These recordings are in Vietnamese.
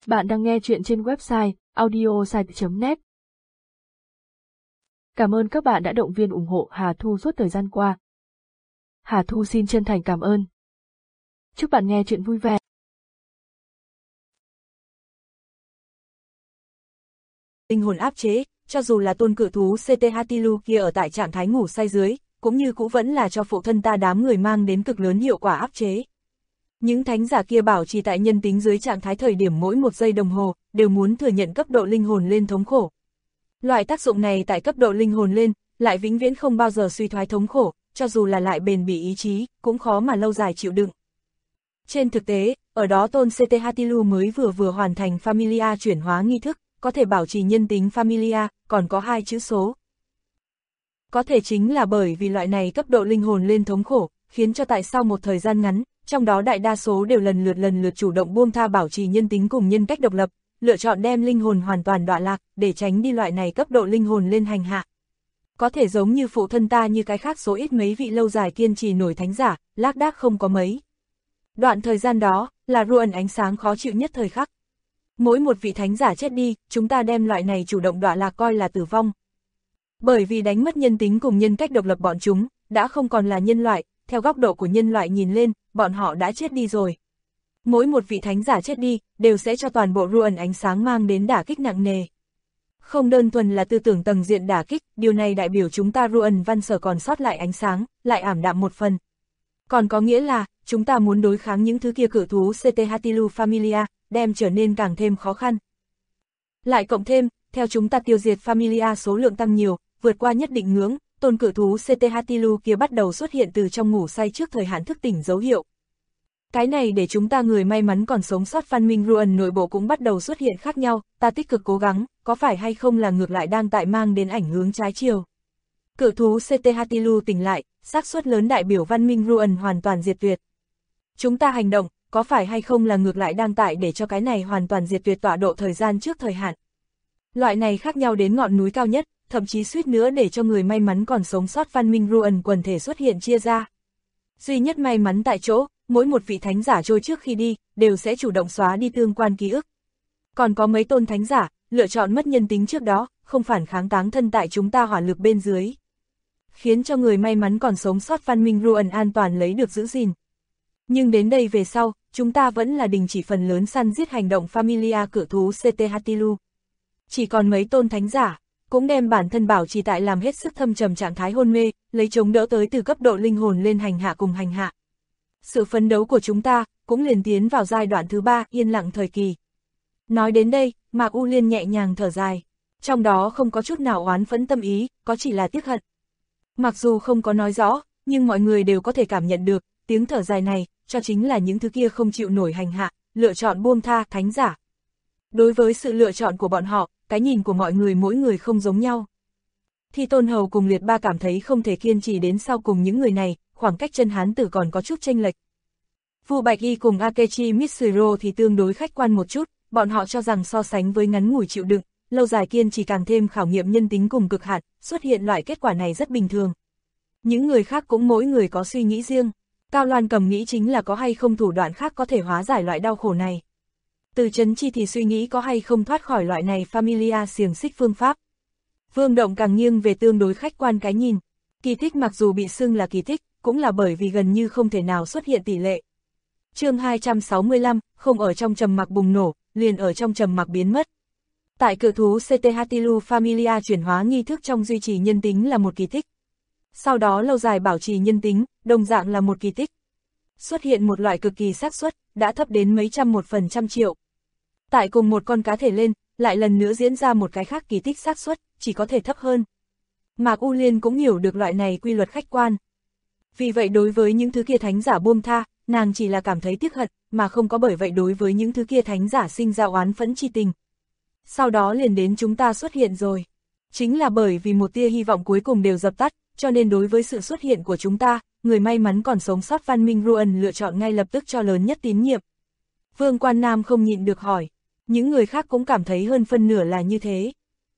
Bạn đang nghe chuyện trên website audiosite.net. Cảm ơn các bạn đã động viên ủng hộ Hà Thu suốt thời gian qua. Hà Thu xin chân thành cảm ơn. Chúc bạn nghe chuyện vui vẻ. Linh hồn áp chế, cho dù là tôn cự thú CTHTLU kia ở tại trạng thái ngủ say dưới, cũng như cũng vẫn là cho phụ thân ta đám người mang đến cực lớn hiệu quả áp chế. Những thánh giả kia bảo trì tại nhân tính dưới trạng thái thời điểm mỗi 1 giây đồng hồ, đều muốn thừa nhận cấp độ linh hồn lên thống khổ. Loại tác dụng này tại cấp độ linh hồn lên, lại vĩnh viễn không bao giờ suy thoái thống khổ, cho dù là lại bền bỉ ý chí, cũng khó mà lâu dài chịu đựng. Trên thực tế, ở đó tôn CTHTLU mới vừa hoàn thành Familia chuyển hóa nghi thức, có thể bảo trì nhân tính Familia, còn có 2 chữ số. Có thể chính là bởi vì loại này cấp độ linh hồn lên thống khổ, khiến cho tại sau một thời gian ngắn, trong đó đại đa số đều lần lượt chủ động buông tha bảo trì nhân tính cùng nhân cách độc lập, lựa chọn đem linh hồn hoàn toàn đọa lạc, để tránh đi loại này cấp độ linh hồn lên hành hạ. Có thể giống như phụ thân ta như cái khác số ít mấy vị lâu dài kiên trì nổi thánh giả, lác đác không có mấy. Đoạn thời gian đó, là ruộng ánh sáng khó chịu nhất thời khắc. Mỗi một vị thánh giả chết đi, chúng ta đem loại này chủ động đọa lạc coi là tử vong. Bởi vì đánh mất nhân tính cùng nhân cách độc lập bọn chúng, đã không còn là nhân loại, theo góc độ của nhân loại nhìn lên, bọn họ đã chết đi rồi. Mỗi một vị thánh giả chết đi, đều sẽ cho toàn bộ ruộng ánh sáng mang đến đả kích nặng nề. Không đơn thuần là tư tưởng tầng diện đả kích, điều này đại biểu chúng ta ruộng văn sở còn sót lại ánh sáng, lại ảm đạm một phần. Còn có nghĩa là, chúng ta muốn đối kháng những thứ kia cự thú CTHTLU Familia, đem trở nên càng thêm khó khăn. Lại cộng thêm, theo chúng ta tiêu diệt Familia số lượng tăng nhiều, vượt qua nhất định ngưỡng, tôn cự thú CTHTLU kia bắt đầu xuất hiện từ trong ngủ say trước thời hạn thức tỉnh dấu hiệu. Cái này để chúng ta người may mắn còn sống sót văn minh ruộng nội bộ cũng bắt đầu xuất hiện khác nhau, ta tích cực cố gắng, có phải hay không là ngược lại đang tại mang đến ảnh hướng trái chiều. Cự thú CTHTLU tỉnh lại, xác suất lớn đại biểu văn minh ruộng hoàn toàn diệt tuyệt. Chúng ta hành động, có phải hay không là ngược lại đang tại để cho cái này hoàn toàn diệt tuyệt tọa độ thời gian trước thời hạn. Loại này khác nhau đến ngọn núi cao nhất, thậm chí suýt nữa để cho người may mắn còn sống sót văn minh ruộng quần thể xuất hiện chia ra. Duy nhất may mắn tại chỗ, mỗi một vị thánh giả trôi trước khi đi, đều sẽ chủ động xóa đi tương quan ký ức. Còn có mấy tôn thánh giả, lựa chọn mất nhân tính trước đó, không phản kháng táng thân tại chúng ta hỏa lực bên dưới. Khiến cho người may mắn còn sống sót văn minh ruộng an toàn lấy được giữ gìn. Nhưng đến đây về sau, chúng ta vẫn là đình chỉ phần lớn săn giết hành động Familia cự thú CTHTLU. Chỉ còn mấy tôn thánh giả, cũng đem bản thân bảo trì tại làm hết sức thâm trầm trạng thái hôn mê, lấy chống đỡ tới từ cấp độ linh hồn lên hành hạ cùng hành hạ. Sự phấn đấu của chúng ta, cũng liền tiến vào giai đoạn thứ 3, yên lặng thời kỳ. Nói đến đây, Mạc U Liên nhẹ nhàng thở dài. Trong đó không có chút nào oán phẫn tâm ý, có chỉ là tiếc hận. Mặc dù không có nói rõ, nhưng mọi người đều có thể cảm nhận được, tiếng thở dài này, cho chính là những thứ kia không chịu nổi hành hạ, lựa chọn buông tha thánh giả. Đối với sự lựa chọn của bọn họ, cái nhìn của mọi người mỗi người không giống nhau. Thi Tôn Hầu cùng Liệt Ba cảm thấy không thể kiên trì đến sau cùng những người này, khoảng cách chân hán tử còn có chút chênh lệch. Vu Bạch Y cùng Akechi Mitsuro thì tương đối khách quan một chút, bọn họ cho rằng so sánh với ngắn ngủi chịu đựng, lâu dài kiên trì càng thêm khảo nghiệm nhân tính cùng cực hạn, xuất hiện loại kết quả này rất bình thường. Những người khác cũng mỗi người có suy nghĩ riêng. Cao Loan Cầm nghĩ chính là có hay không thủ đoạn khác có thể hóa giải loại đau khổ này. Từ Trấn Chi thì suy nghĩ có hay không thoát khỏi loại này Familia xiềng xích phương pháp. Vương Động càng nghiêng về tương đối khách quan cái nhìn. Kỳ tích mặc dù bị xưng là kỳ tích, cũng là bởi vì gần như không thể nào xuất hiện tỷ lệ. Chương 265, không ở trong trầm mặc bùng nổ, liền ở trong trầm mặc biến mất. Tại cự thú CTHTLU Familia chuyển hóa nghi thức trong duy trì nhân tính là một kỳ tích. Sau đó lâu dài bảo trì nhân tính, đồng dạng là một kỳ tích. Xuất hiện một loại cực kỳ xác suất, đã thấp đến mấy trăm 1% triệu. Tại cùng một con cá thể lên, lại lần nữa diễn ra một cái khác kỳ tích xác suất, chỉ có thể thấp hơn. Mạc U Liên cũng hiểu được loại này quy luật khách quan. Vì vậy đối với những thứ kia thánh giả buông tha, nàng chỉ là cảm thấy tiếc hận, mà không có bởi vậy đối với những thứ kia thánh giả sinh ra oán phẫn chi tình. Sau đó liền đến chúng ta xuất hiện rồi. Chính là bởi vì một tia hy vọng cuối cùng đều dập tắt, cho nên đối với sự xuất hiện của chúng ta, người may mắn còn sống sót văn minh ruộng lựa chọn ngay lập tức cho lớn nhất tín nhiệm. Vương Quan Nam không nhịn được hỏi, những người khác cũng cảm thấy hơn phân nửa là như thế.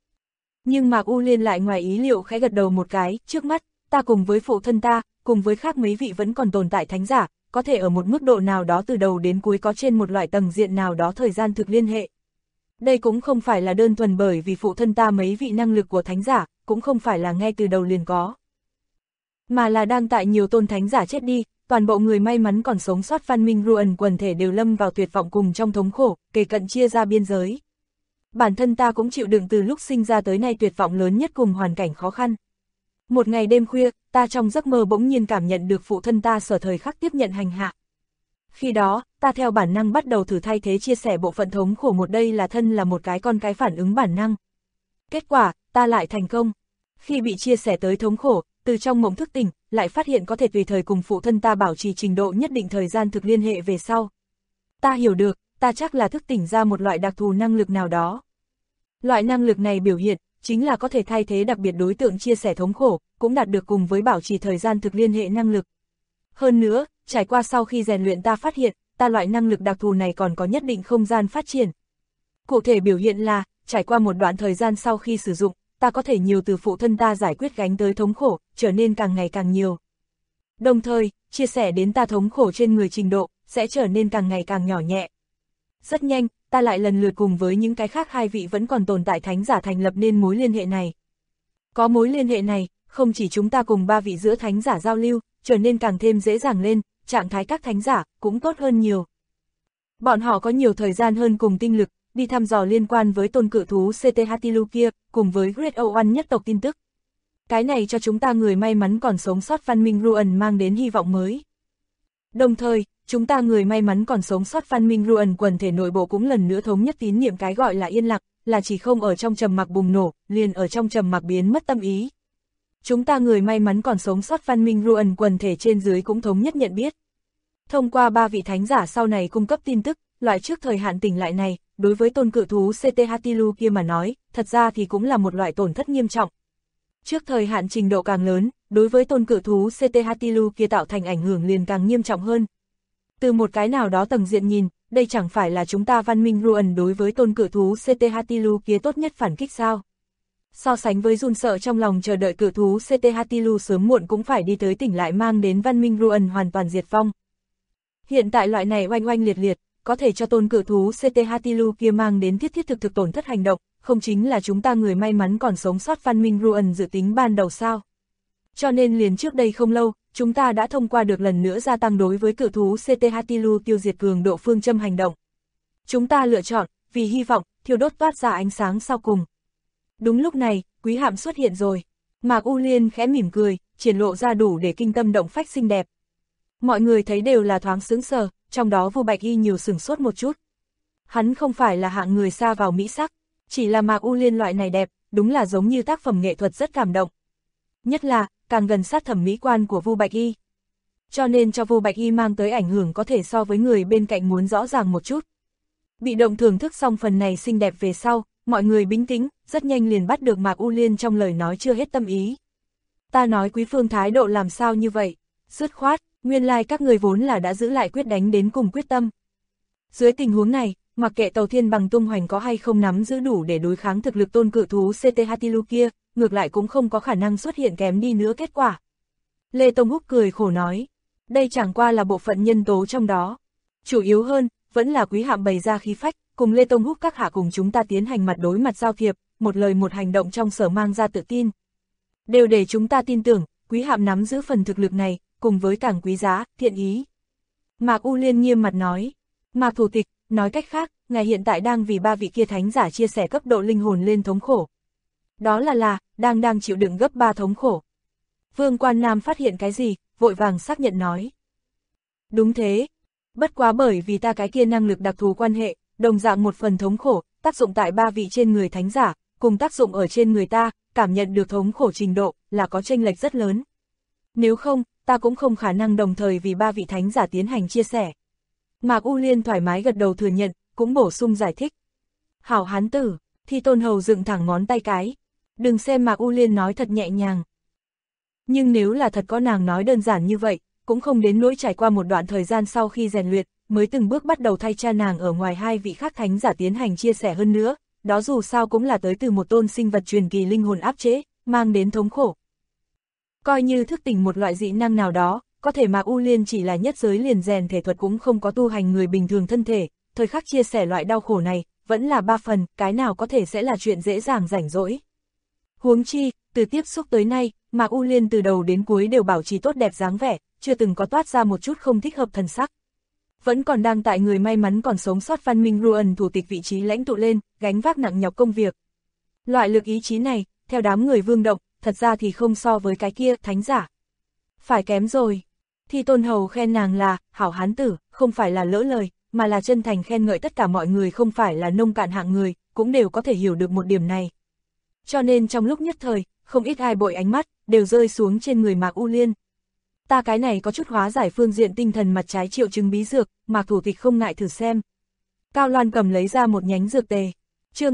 Nhưng Mạc U Liên lại ngoài ý liệu khẽ gật đầu một cái, trước mắt, ta cùng với phụ thân ta, cùng với khác mấy vị vẫn còn tồn tại thánh giả, có thể ở một mức độ nào đó từ đầu đến cuối có trên một loại tầng diện nào đó thời gian thực liên hệ. Đây cũng không phải là đơn thuần bởi vì phụ thân ta mấy vị năng lực của thánh giả, cũng không phải là ngay từ đầu liền có. Mà là đang tại nhiều tôn thánh giả chết đi, toàn bộ người may mắn còn sống sót văn minh Ruan quần thể đều lâm vào tuyệt vọng cùng trong thống khổ, kề cận chia ra biên giới. Bản thân ta cũng chịu đựng từ lúc sinh ra tới nay tuyệt vọng lớn nhất cùng hoàn cảnh khó khăn. Một ngày đêm khuya, ta trong giấc mơ bỗng nhiên cảm nhận được phụ thân ta sở thời khắc tiếp nhận hành hạ. Khi đó, ta theo bản năng bắt đầu thử thay thế chia sẻ bộ phận thống khổ một đây là thân là một cái con cái phản ứng bản năng. Kết quả, ta lại thành công. Khi bị chia sẻ tới thống khổ, từ trong mộng thức tỉnh, lại phát hiện có thể tùy thời cùng phụ thân ta bảo trì trình độ nhất định thời gian thực liên hệ về sau. Ta hiểu được, ta chắc là thức tỉnh ra một loại đặc thù năng lực nào đó. Loại năng lực này biểu hiện, chính là có thể thay thế đặc biệt đối tượng chia sẻ thống khổ, cũng đạt được cùng với bảo trì thời gian thực liên hệ năng lực. Hơn nữa, trải qua sau khi rèn luyện ta phát hiện, ta loại năng lực đặc thù này còn có nhất định không gian phát triển. Cụ thể biểu hiện là, trải qua một đoạn thời gian sau khi sử dụng, ta có thể nhiều từ phụ thân ta giải quyết gánh tới thống khổ, trở nên càng ngày càng nhiều. Đồng thời, chia sẻ đến ta thống khổ trên người trình độ, sẽ trở nên càng ngày càng nhỏ nhẹ. Rất nhanh, ta lại lần lượt cùng với những cái khác hai vị vẫn còn tồn tại thánh giả thành lập nên mối liên hệ này. Có mối liên hệ này, không chỉ chúng ta cùng ba vị giữa thánh giả giao lưu, trở nên càng thêm dễ dàng lên, trạng thái các thánh giả cũng tốt hơn nhiều. Bọn họ có nhiều thời gian hơn cùng tinh lực, đi thăm dò liên quan với tôn cự thú CT-Hatilu kia, cùng với Great O1 nhất tộc tin tức. Cái này cho chúng ta người may mắn còn sống sót văn minh Ruan mang đến hy vọng mới. Đồng thời, chúng ta người may mắn còn sống sót văn minh Ruan quần thể nội bộ cũng lần nữa thống nhất tín niệm cái gọi là yên lặng, là chỉ không ở trong trầm mặc bùng nổ, liền ở trong trầm mặc biến mất tâm ý. Chúng ta người may mắn còn sống sót văn minh Ruan quần thể trên dưới cũng thống nhất nhận biết. Thông qua ba vị thánh giả sau này cung cấp tin tức, loại trước thời hạn tỉnh lại này, đối với tôn cự thú CT-Hatilu kia mà nói, thật ra thì cũng là một loại tổn thất nghiêm trọng. Trước thời hạn trình độ càng lớn, đối với tôn cự thú CT-Hatilu kia tạo thành ảnh hưởng liền càng nghiêm trọng hơn. Từ một cái nào đó tầng diện nhìn, đây chẳng phải là chúng ta văn minh Ruan đối với tôn cự thú CT-Hatilu kia tốt nhất phản kích sao? So sánh với run sợ trong lòng chờ đợi cự thú CT-Hatilu sớm muộn cũng phải đi tới tỉnh lại mang đến văn minh Ruan hoàn toàn diệt vong. Hiện tại loại này oanh oanh liệt liệt, có thể cho tôn cự thú CT-Hatilu kia mang đến thiết thực tổn thất hành động, không chính là chúng ta người may mắn còn sống sót văn minh Ruan dự tính ban đầu sao? Cho nên liền trước đây không lâu, chúng ta đã thông qua được lần nữa gia tăng đối với cự thú CT-Hatilu tiêu diệt cường độ phương châm hành động. Chúng ta lựa chọn, vì hy vọng, thiêu đốt toát ra ánh sáng sau cùng. Đúng lúc này, quý hạm xuất hiện rồi. Mạc U Liên khẽ mỉm cười, triển lộ ra đủ để kinh tâm động phách xinh đẹp. Mọi người thấy đều là thoáng sững sờ, trong đó Vu Bạch Y nhiều sửng sốt một chút. Hắn không phải là hạng người xa vào mỹ sắc, chỉ là Mạc U Liên loại này đẹp, đúng là giống như tác phẩm nghệ thuật rất cảm động. Nhất là, càng gần sát thẩm mỹ quan của Vu Bạch Y. Cho nên cho Vu Bạch Y mang tới ảnh hưởng có thể so với người bên cạnh muốn rõ ràng một chút. Bị động thưởng thức xong phần này xinh đẹp về sau, mọi người bình tĩnh, rất nhanh liền bắt được Mạc U Liên trong lời nói chưa hết tâm ý. Ta nói quý phương thái độ làm sao như vậy? Dứt khoát, nguyên lai các người vốn là đã giữ lại quyết đánh đến cùng quyết tâm. Dưới tình huống này, mặc kệ Tàu Thiên Bằng tung hoành có hay không nắm giữ đủ để đối kháng thực lực tôn cự thú CT-Hatilu kia, ngược lại cũng không có khả năng xuất hiện kém đi nữa kết quả. Lê Tông Húc cười khổ nói, đây chẳng qua là bộ phận nhân tố trong đó. Chủ yếu hơn, vẫn là quý hạm bày ra khí phách, cùng Lê Tông Húc các hạ cùng chúng ta tiến hành mặt đối mặt giao thiệp, một lời một hành động trong sở mang ra tự tin. Đều để chúng ta tin tưởng, quý hạm nắm giữ phần thực lực này, cùng với càng quý giá, thiện ý. Mạc U Liên nghiêm mặt nói, Mạc thủ tịch, nói cách khác, ngài hiện tại đang vì ba vị kia thánh giả chia sẻ cấp độ linh hồn lên thống khổ. Đó là, đang chịu đựng gấp 3 thống khổ. Vương Quan Nam phát hiện cái gì, vội vàng xác nhận nói. Đúng thế, bất quá bởi vì ta cái kia năng lực đặc thù quan hệ, đồng dạng một phần thống khổ, tác dụng tại ba vị trên người thánh giả, cùng tác dụng ở trên người ta, cảm nhận được thống khổ trình độ, là có chênh lệch rất lớn. Nếu không, ta cũng không khả năng đồng thời vì ba vị thánh giả tiến hành chia sẻ. Mạc U Liên thoải mái gật đầu thừa nhận, cũng bổ sung giải thích. Hảo hán tử, Thi Tôn Hầu dựng thẳng ngón tay cái. Đừng xem Mạc U Liên nói thật nhẹ nhàng. Nhưng nếu là thật có nàng nói đơn giản như vậy, cũng không đến nỗi trải qua một đoạn thời gian sau khi rèn luyện, mới từng bước bắt đầu thay cha nàng ở ngoài hai vị khác thánh giả tiến hành chia sẻ hơn nữa, đó dù sao cũng là tới từ một tôn sinh vật truyền kỳ linh hồn áp chế, mang đến thống khổ. Coi như thức tỉnh một loại dị năng nào đó, có thể Mạc U Liên chỉ là nhất giới liền rèn thể thuật cũng không có tu hành người bình thường thân thể, thời khắc chia sẻ loại đau khổ này, vẫn là 3 phần, cái nào có thể sẽ là chuyện dễ dàng rảnh rỗi. Huống chi, từ tiếp xúc tới nay, Mạc U Liên từ đầu đến cuối đều bảo trì tốt đẹp dáng vẻ, chưa từng có toát ra một chút không thích hợp thần sắc. Vẫn còn đang tại người may mắn còn sống sót Văn Minh Ruan thủ tịch vị trí lãnh tụ lên, gánh vác nặng nhọc công việc. Loại lực ý chí này, theo đám người Vương Động, thật ra thì không so với cái kia, thánh giả. Phải kém rồi. Thi Tôn Hầu khen nàng là, hảo hán tử, không phải là lỡ lời, mà là chân thành khen ngợi tất cả mọi người không phải là nông cạn hạng người, cũng đều có thể hiểu được một điểm này. Cho nên trong lúc nhất thời, không ít ai bội ánh mắt, đều rơi xuống trên người Mạc U Liên. Ta cái này có chút hóa giải phương diện tinh thần mặt trái triệu chứng bí dược, Mạc thủ tịch không ngại thử xem. Cao Loan cầm lấy ra một nhánh dược tề. Chương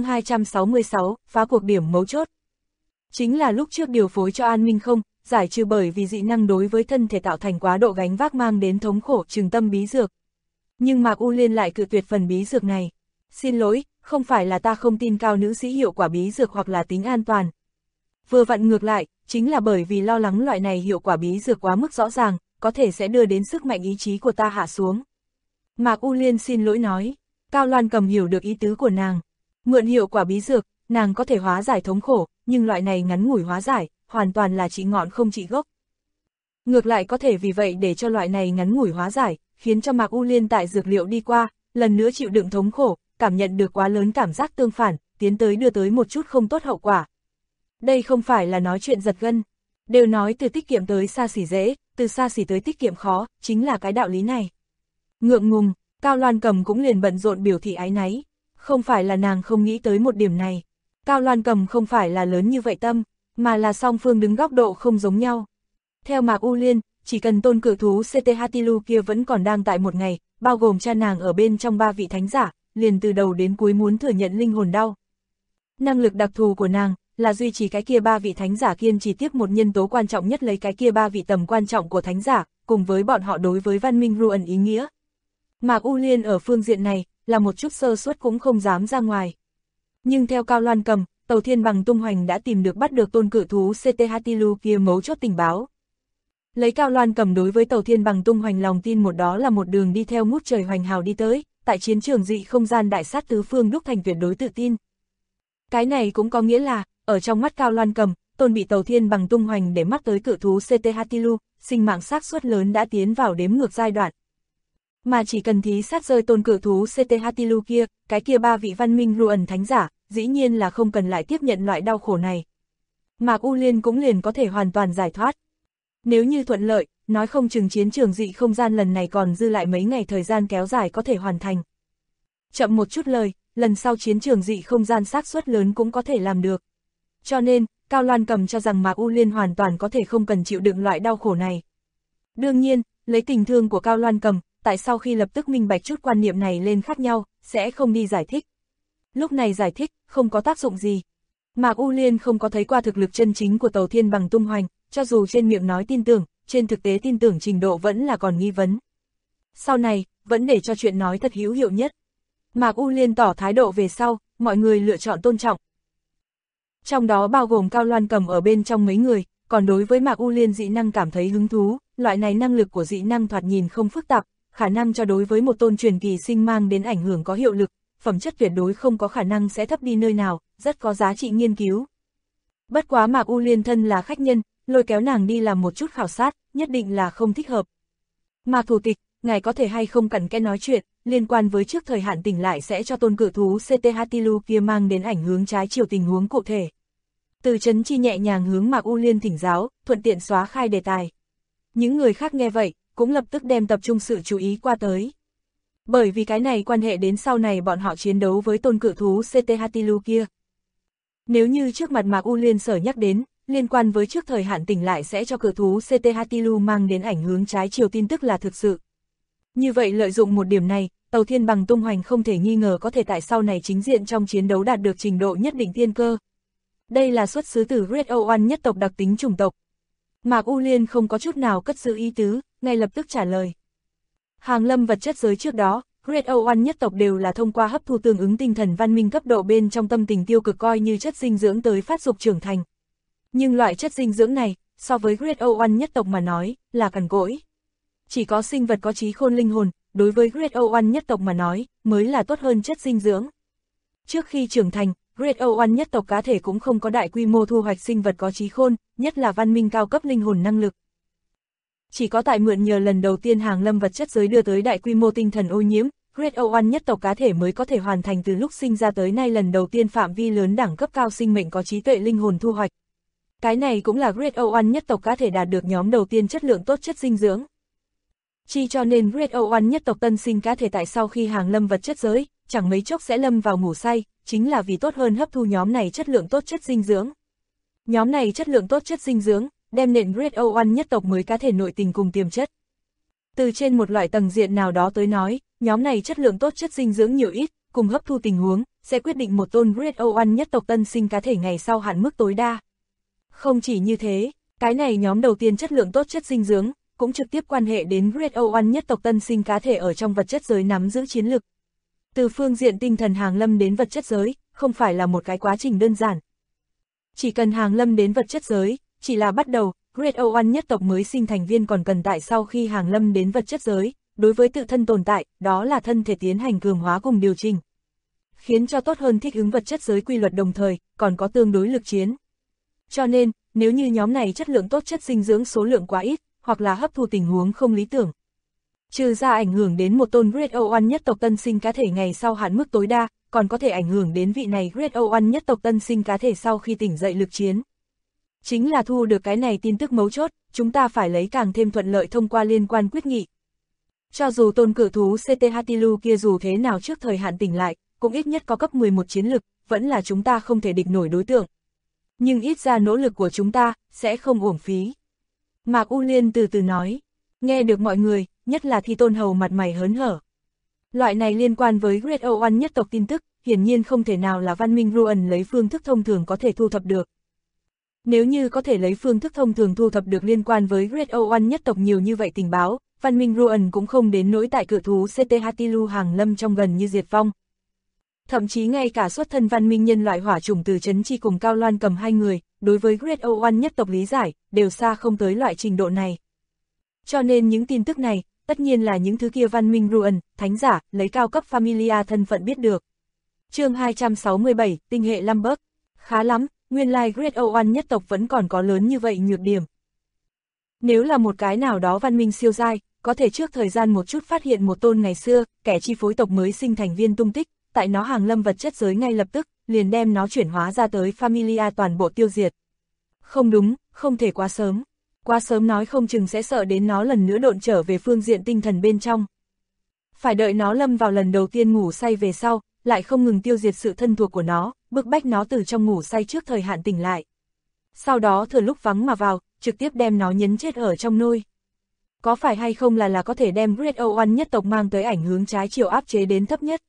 266, phá cuộc điểm mấu chốt. Chính là lúc trước điều phối cho An Minh không, giải trừ bởi vì dị năng đối với thân thể tạo thành quá độ gánh vác mang đến thống khổ trừng tâm bí dược. Nhưng Mạc U Liên lại cự tuyệt phần bí dược này. Xin lỗi, không phải là ta không tin cao nữ sĩ hiệu quả bí dược hoặc là tính an toàn. Vừa vặn ngược lại, chính là bởi vì lo lắng loại này hiệu quả bí dược quá mức rõ ràng, có thể sẽ đưa đến sức mạnh ý chí của ta hạ xuống. Mạc U Liên xin lỗi nói. Cao Loan cầm hiểu được ý tứ của nàng. Mượn hiệu quả bí dược, nàng có thể hóa giải thống khổ, nhưng loại này ngắn ngủi hóa giải, hoàn toàn là trị ngọn không trị gốc. Ngược lại có thể vì vậy để cho loại này ngắn ngủi hóa giải, khiến cho Mạc U Liên tại dược liệu đi qua, lần nữa chịu đựng thống khổ, cảm nhận được quá lớn cảm giác tương phản, tiến tới đưa tới một chút không tốt hậu quả. Đây không phải là nói chuyện giật gân, đều nói từ tiết kiệm tới xa xỉ dễ, từ xa xỉ tới tiết kiệm khó, chính là cái đạo lý này. Ngượng ngùng, Cao Loan cầm cũng liền bận rộn biểu thị áy náy, không phải là nàng không nghĩ tới một điểm này. Cao Loan cầm không phải là lớn như vậy tâm, mà là song phương đứng góc độ không giống nhau. Theo Mạc U Liên, chỉ cần tôn cự thú CT Hatilu kia vẫn còn đang tại một ngày, bao gồm cha nàng ở bên trong 3 vị thánh giả, liền từ đầu đến cuối muốn thừa nhận linh hồn đau. Năng lực đặc thù của nàng là duy trì cái kia 3 vị thánh giả kiên trì tiếp một nhân tố quan trọng nhất lấy cái kia 3 vị tầm quan trọng của thánh giả, cùng với bọn họ đối với Văn Minh Ruan ý nghĩa. Mạc U Liên ở phương diện này, là một chút sơ suất cũng không dám ra ngoài. Nhưng theo Cao Loan cầm, Tàu Thiên Bằng tung hoành đã tìm được bắt được tôn cự thú CT Hatilu kia mấu chốt tình báo. Lấy Cao Loan cầm đối với Tàu Thiên Bằng tung hoành lòng tin một đó là một đường đi theo ngút trời hoành hào đi tới, tại chiến trường dị không gian đại sát tứ phương đúc thành tuyệt đối tự tin. Cái này cũng có nghĩa là, ở trong mắt Cao Loan cầm, tôn bị Tàu Thiên Bằng tung hoành để mắt tới cự thú CT Hatilu, sinh mạng xác suất lớn đã tiến vào đếm ngược giai đoạn. Mà chỉ cần thí sát rơi tôn cự thú CT Hatilu kia, cái kia 3 vị Văn Minh Ruan thánh giả, dĩ nhiên là không cần lại tiếp nhận loại đau khổ này. Mạc U Liên cũng liền có thể hoàn toàn giải thoát. Nếu như thuận lợi, nói không chừng chiến trường dị không gian lần này còn dư lại mấy ngày thời gian kéo dài có thể hoàn thành. Chậm một chút lời, lần sau chiến trường dị không gian xác suất lớn cũng có thể làm được. Cho nên, Cao Loan cầm cho rằng Mạc U Liên hoàn toàn có thể không cần chịu đựng loại đau khổ này. Đương nhiên, lấy tình thương của Cao Loan cầm, tại sau khi lập tức minh bạch chút quan niệm này lên khác nhau, sẽ không đi giải thích. Lúc này giải thích, không có tác dụng gì. Mạc U Liên không có thấy qua thực lực chân chính của Tàu Thiên Bằng tung hoành, cho dù trên miệng nói tin tưởng, trên thực tế tin tưởng trình độ vẫn là còn nghi vấn. Sau này, vẫn để cho chuyện nói thật hữu hiệu nhất. Mạc U Liên tỏ thái độ về sau, mọi người lựa chọn tôn trọng. Trong đó bao gồm Cao Loan cầm ở bên trong mấy người, còn đối với Mạc U Liên dị năng cảm thấy hứng thú, loại này năng lực của dị năng thoạt nhìn không phức tạp, khả năng cho đối với một tôn truyền kỳ sinh mang đến ảnh hưởng có hiệu lực, phẩm chất tuyệt đối không có khả năng sẽ thấp đi nơi nào, rất có giá trị nghiên cứu. Bất quá Mạc U Liên thân là khách nhân, lôi kéo nàng đi làm một chút khảo sát, nhất định là không thích hợp. Mạc thủ tịch, ngài có thể hay không cặn kẽ nói chuyện, liên quan với trước thời hạn tỉnh lại sẽ cho tôn cự thú CT Hatilu kia mang đến ảnh hướng trái chiều tình huống cụ thể. Từ Trấn Chi nhẹ nhàng hướng Mạc U Liên thỉnh giáo, thuận tiện xóa khai đề tài. Những người khác nghe vậy, cũng lập tức đem tập trung sự chú ý qua tới. Bởi vì cái này quan hệ đến sau này bọn họ chiến đấu với tôn cự thú CT Hatilu kia. Nếu như trước mặt Mạc U Liên sở nhắc đến, liên quan với trước thời hạn tỉnh lại sẽ cho cự thú CT Hatilu mang đến ảnh hướng trái chiều tin tức là thực sự. Như vậy lợi dụng một điểm này, Tàu Thiên Bằng tung hoành không thể nghi ngờ có thể tại sau này chính diện trong chiến đấu đạt được trình độ nhất định tiên cơ. Đây là xuất xứ từ Great O1 nhất tộc đặc tính chủng tộc. Mạc U Liên không có chút nào cất giữ ý tứ, ngay lập tức trả lời. Hàng lâm vật chất giới trước đó, Great O1 nhất tộc đều là thông qua hấp thu tương ứng tinh thần văn minh cấp độ bên trong tâm tình tiêu cực coi như chất dinh dưỡng tới phát dục trưởng thành. Nhưng loại chất dinh dưỡng này, so với Great O1 nhất tộc mà nói, là cằn cỗi. Chỉ có sinh vật có trí khôn linh hồn, đối với Great O1 nhất tộc mà nói, mới là tốt hơn chất dinh dưỡng. Trước khi trưởng thành, Great O1 nhất tộc cá thể cũng không có đại quy mô thu hoạch sinh vật có trí khôn, nhất là văn minh cao cấp linh hồn năng lực. Chỉ có tại mượn nhờ lần đầu tiên hàng lâm vật chất giới đưa tới đại quy mô tinh thần ô nhiễm, Great O1 nhất tộc cá thể mới có thể hoàn thành từ lúc sinh ra tới nay lần đầu tiên phạm vi lớn đẳng cấp cao sinh mệnh có trí tuệ linh hồn thu hoạch. Cái này cũng là Great O1 nhất tộc cá thể đạt được nhóm đầu tiên chất lượng tốt chất dinh dưỡng. Chi cho nên Great O1 nhất tộc tân sinh cá thể tại sau khi hàng lâm vật chất giới, chẳng mấy chốc sẽ lâm vào ngủ say, chính là vì tốt hơn hấp thu nhóm này chất lượng tốt chất dinh dưỡng. Nhóm này chất lượng tốt chất dinh dưỡng, đem nện Great O1 nhất tộc mới cá thể nội tình cùng tiềm chất. Từ trên một loại tầng diện nào đó tới nói, nhóm này chất lượng tốt chất dinh dưỡng nhiều ít, cùng hấp thu tình huống, sẽ quyết định một tôn Great O1 nhất tộc tân sinh cá thể ngày sau hạn mức tối đa. Không chỉ như thế, cái này nhóm đầu tiên chất lượng tốt chất dinh dưỡng, cũng trực tiếp quan hệ đến Great O1 nhất tộc tân sinh cá thể ở trong vật chất giới nắm giữ chiến lực. Từ phương diện tinh thần hàng lâm đến vật chất giới, không phải là một cái quá trình đơn giản. Chỉ cần hàng lâm đến vật chất giới, chỉ là bắt đầu, Great O1 nhất tộc mới sinh thành viên còn cần tại sau khi hàng lâm đến vật chất giới, đối với tự thân tồn tại, đó là thân thể tiến hành cường hóa cùng điều chỉnh. Khiến cho tốt hơn thích ứng vật chất giới quy luật đồng thời, còn có tương đối lực chiến. Cho nên, nếu như nhóm này chất lượng tốt chất dinh dưỡng số lượng quá ít, hoặc là hấp thu tình huống không lý tưởng. Trừ ra ảnh hưởng đến một tôn Great O1 nhất tộc tân sinh cá thể ngày sau hạn mức tối đa, còn có thể ảnh hưởng đến vị này Great O1 nhất tộc tân sinh cá thể sau khi tỉnh dậy lực chiến. Chính là thu được cái này tin tức mấu chốt, chúng ta phải lấy càng thêm thuận lợi thông qua liên quan quyết nghị. Cho dù tôn cự thú CT Hatilu kia dù thế nào trước thời hạn tỉnh lại, cũng ít nhất có cấp 11 chiến lực, vẫn là chúng ta không thể địch nổi đối tượng. Nhưng ít ra nỗ lực của chúng ta, sẽ không uổng phí. Mạc U Liên từ từ nói, nghe được mọi người, nhất là Thi Tôn Hầu mặt mày hớn hở. Loại này liên quan với Great O1 nhất tộc tin tức, hiển nhiên không thể nào là văn minh Ruan lấy phương thức thông thường có thể thu thập được. Nếu như có thể lấy phương thức thông thường thu thập được liên quan với Great O1 nhất tộc nhiều như vậy tình báo, văn minh Ruan cũng không đến nỗi tại cự thú CT Hatilu hàng lâm trong gần như diệt vong. Thậm chí ngay cả xuất thân văn minh nhân loại hỏa chủng từ Trấn Chi cùng Cao Loan Cầm hai người, đối với Great O1 nhất tộc lý giải, đều xa không tới loại trình độ này. Cho nên những tin tức này, tất nhiên là những thứ kia văn minh Ruan, thánh giả, lấy cao cấp Familia thân phận biết được. Chương 267, tinh hệ Lambert. Khá lắm, nguyên lai Great O1 nhất tộc vẫn còn có lớn như vậy nhược điểm. Nếu là một cái nào đó văn minh siêu giai, có thể trước thời gian một chút phát hiện một tôn ngày xưa, kẻ chi phối tộc mới sinh thành viên tung tích, tại nó hàng lâm vật chất giới ngay lập tức, liền đem nó chuyển hóa ra tới Familia toàn bộ tiêu diệt. Không đúng, không thể quá sớm. Quá sớm nói không chừng sẽ sợ đến nó lần nữa độn trở về phương diện tinh thần bên trong. Phải đợi nó lâm vào lần đầu tiên ngủ say về sau, lại không ngừng tiêu diệt sự thân thuộc của nó, bức bách nó từ trong ngủ say trước thời hạn tỉnh lại. Sau đó thừa lúc vắng mà vào, trực tiếp đem nó nhấn chết ở trong nôi. Có phải hay không là có thể đem Great O1 nhất tộc mang tới ảnh hướng trái chiều áp chế đến thấp nhất.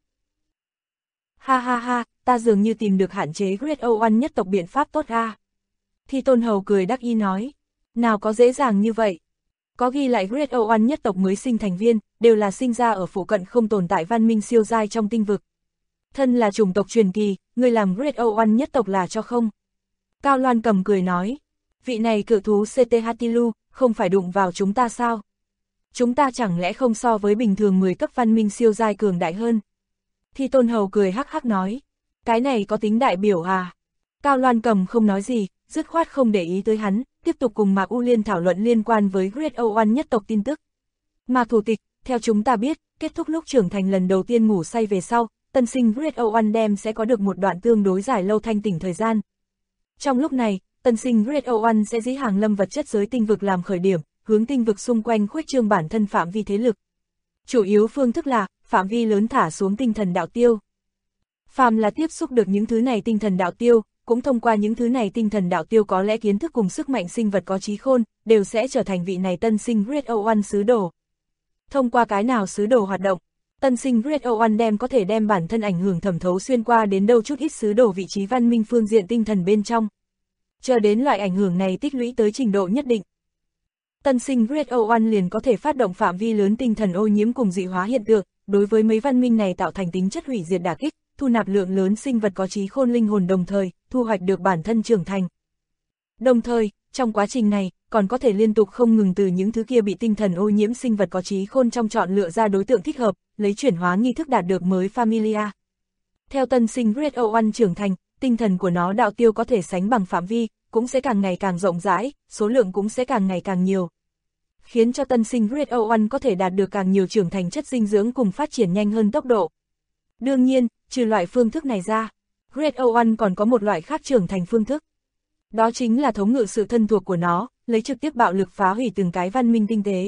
Ha ha ha, ta dường như tìm được hạn chế Great O1 nhất tộc biện pháp tốt a. Thi Tôn Hầu cười đắc ý nói, nào có dễ dàng như vậy. Có ghi lại Great O1 nhất tộc mới sinh thành viên, đều là sinh ra ở phụ cận không tồn tại văn minh siêu giai trong tinh vực. Thân là chủng tộc truyền kỳ, người làm Great O1 nhất tộc là cho không? Cao Loan Cầm cười nói, vị này cự thú CT Hatilu, không phải đụng vào chúng ta sao? Chúng ta chẳng lẽ không so với bình thường 10 cấp văn minh siêu giai cường đại hơn? Thi Tôn Hầu cười hắc hắc nói, cái này có tính đại biểu à? Cao Loan Cầm không nói gì, dứt khoát không để ý tới hắn, tiếp tục cùng Mạc U Liên thảo luận liên quan với Great O1 nhất tộc tin tức. Mạc Thủ tịch, theo chúng ta biết, kết thúc lúc trưởng thành lần đầu tiên ngủ say về sau, tân sinh Great O1 đem sẽ có được một đoạn tương đối dài lâu thanh tỉnh thời gian. Trong lúc này, tân sinh Great O1 sẽ dĩ hàng lâm vật chất giới tinh vực làm khởi điểm, hướng tinh vực xung quanh khuếch trương bản thân phạm vi thế lực. Chủ yếu phương thức là, phạm vi lớn thả xuống tinh thần đạo tiêu. Phàm là tiếp xúc được những thứ này tinh thần đạo tiêu, cũng thông qua những thứ này tinh thần đạo tiêu có lẽ kiến thức cùng sức mạnh sinh vật có trí khôn, đều sẽ trở thành vị này tân sinh Great O1 sứ đồ. Thông qua cái nào sứ đồ hoạt động, tân sinh Great O1 đem có thể đem bản thân ảnh hưởng thẩm thấu xuyên qua đến đâu chút ít sứ đồ vị trí văn minh phương diện tinh thần bên trong. Chờ đến loại ảnh hưởng này tích lũy tới trình độ nhất định. Tân sinh Great O1 liền có thể phát động phạm vi lớn tinh thần ô nhiễm cùng dị hóa hiện tượng, đối với mấy văn minh này tạo thành tính chất hủy diệt đả kích, thu nạp lượng lớn sinh vật có trí khôn linh hồn đồng thời, thu hoạch được bản thân trưởng thành. Đồng thời, trong quá trình này, còn có thể liên tục không ngừng từ những thứ kia bị tinh thần ô nhiễm sinh vật có trí khôn trong chọn lựa ra đối tượng thích hợp, lấy chuyển hóa nghi thức đạt được mới Familia. Theo tân sinh Great O1 trưởng thành, tinh thần của nó đạo tiêu có thể sánh bằng phạm vi, cũng sẽ càng ngày càng rộng rãi, số lượng cũng sẽ càng ngày càng nhiều. Khiến cho tân sinh Great O1 có thể đạt được càng nhiều trưởng thành chất dinh dưỡng cùng phát triển nhanh hơn tốc độ. Đương nhiên, trừ loại phương thức này ra, Great O1 còn có một loại khác trưởng thành phương thức. Đó chính là thống ngự sự thân thuộc của nó, lấy trực tiếp bạo lực phá hủy từng cái văn minh tinh tế.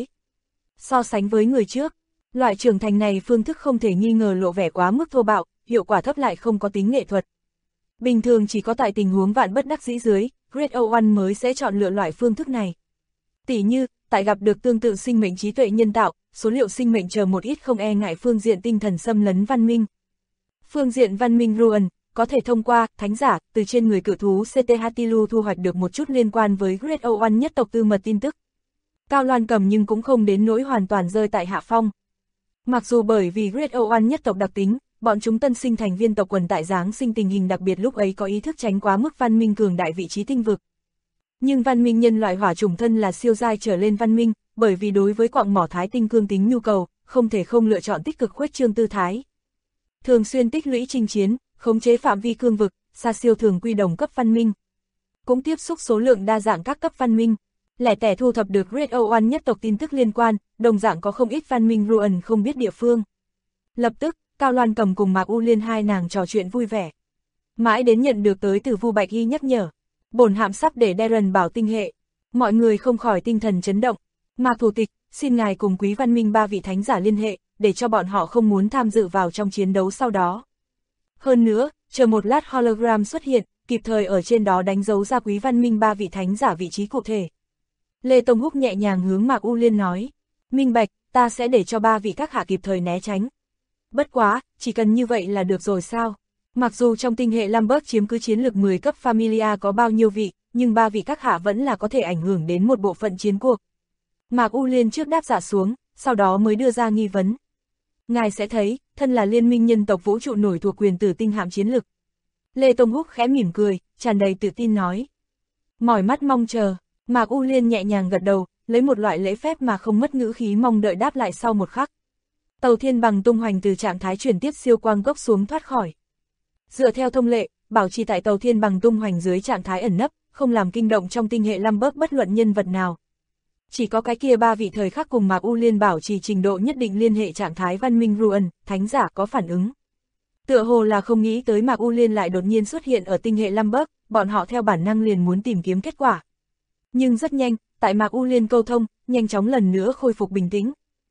So sánh với người trước, loại trưởng thành này phương thức không thể nghi ngờ lộ vẻ quá mức thô bạo, hiệu quả thấp lại không có tính nghệ thuật. Bình thường chỉ có tại tình huống vạn bất đắc dĩ dưới, Great O1 mới sẽ chọn lựa loại phương thức này. Tỉ như, tại gặp được tương tự sinh mệnh trí tuệ nhân tạo, số liệu sinh mệnh chờ một ít không e ngại phương diện tinh thần xâm lấn văn minh. Phương diện văn minh Ruan, có thể thông qua thánh giả, từ trên người cự thú CT-Hatilu thu hoạch được một chút liên quan với Great O1 nhất tộc tư mật tin tức. Cao Loan Cầm nhưng cũng không đến nỗi hoàn toàn rơi tại hạ phong. Mặc dù bởi vì Great O1 nhất tộc đặc tính, bọn chúng tân sinh thành viên tộc quần tại Giáng sinh tình hình đặc biệt lúc ấy có ý thức tránh quá mức văn minh cường đại vị trí tinh vực. Nhưng văn minh nhân loại hỏa chủng thân là siêu giai trở lên văn minh, bởi vì đối với quặng mỏ thái tinh cương tính nhu cầu, không thể không lựa chọn tích cực khuếch trương tư thái. Thường xuyên tích lũy chinh chiến, khống chế phạm vi cương vực, xa siêu thường quy đồng cấp văn minh. Cũng tiếp xúc số lượng đa dạng các cấp văn minh. Lẻ tẻ thu thập được Great O1 nhất tộc tin tức liên quan, đồng dạng có không ít văn minh Ruan không biết địa phương. Lập tức, Cao Loan Cầm cùng Mạc U Liên hai nàng trò chuyện vui vẻ. Mãi đến nhận được tới từ Vu Bạch Y nhắc nhở. Bổn hạm sắp để Darren bảo tinh hệ. Mọi người không khỏi tinh thần chấn động. Mạc thủ tịch, xin ngài cùng quý văn minh ba vị thánh giả liên hệ, để cho bọn họ không muốn tham dự vào trong chiến đấu sau đó. Hơn nữa, chờ một lát hologram xuất hiện, kịp thời ở trên đó đánh dấu ra quý văn minh ba vị thánh giả vị trí cụ thể. Lê Tông Húc nhẹ nhàng hướng Mạc U Liên nói. Minh bạch, ta sẽ để cho ba vị các hạ kịp thời né tránh. Bất quá, chỉ cần như vậy là được rồi sao? Mặc dù trong tinh hệ Lambert chiếm cứ chiến lược 10 cấp Familia có bao nhiêu vị, nhưng ba vị các hạ vẫn là có thể ảnh hưởng đến một bộ phận chiến cuộc. Mạc U Liên trước đáp giả xuống, sau đó mới đưa ra nghi vấn. Ngài sẽ thấy, thân là liên minh nhân tộc vũ trụ nổi thuộc quyền tử tinh hạm chiến lực. Lê Tông Húc khẽ mỉm cười, tràn đầy tự tin nói. Mỏi mắt mong chờ, Mạc U Liên nhẹ nhàng gật đầu, lấy một loại lễ phép mà không mất ngữ khí mong đợi đáp lại sau một khắc. Tàu Thiên Bằng tung hoành từ trạng thái chuyển tiếp siêu quang gốc xuống thoát khỏi. Dựa theo thông lệ, bảo trì tại Tàu Thiên Bằng tung hoành dưới trạng thái ẩn nấp, không làm kinh động trong tinh hệ Lambert bất luận nhân vật nào. Chỉ có cái kia ba vị thời khắc cùng Mạc U Liên bảo trì trình độ nhất định liên hệ trạng thái văn minh Ruan, thánh giả có phản ứng. Tựa hồ là không nghĩ tới Mạc U Liên lại đột nhiên xuất hiện ở tinh hệ Lambert, bọn họ theo bản năng liền muốn tìm kiếm kết quả. Nhưng rất nhanh, tại Mạc U Liên câu thông, nhanh chóng lần nữa khôi phục bình tĩnh.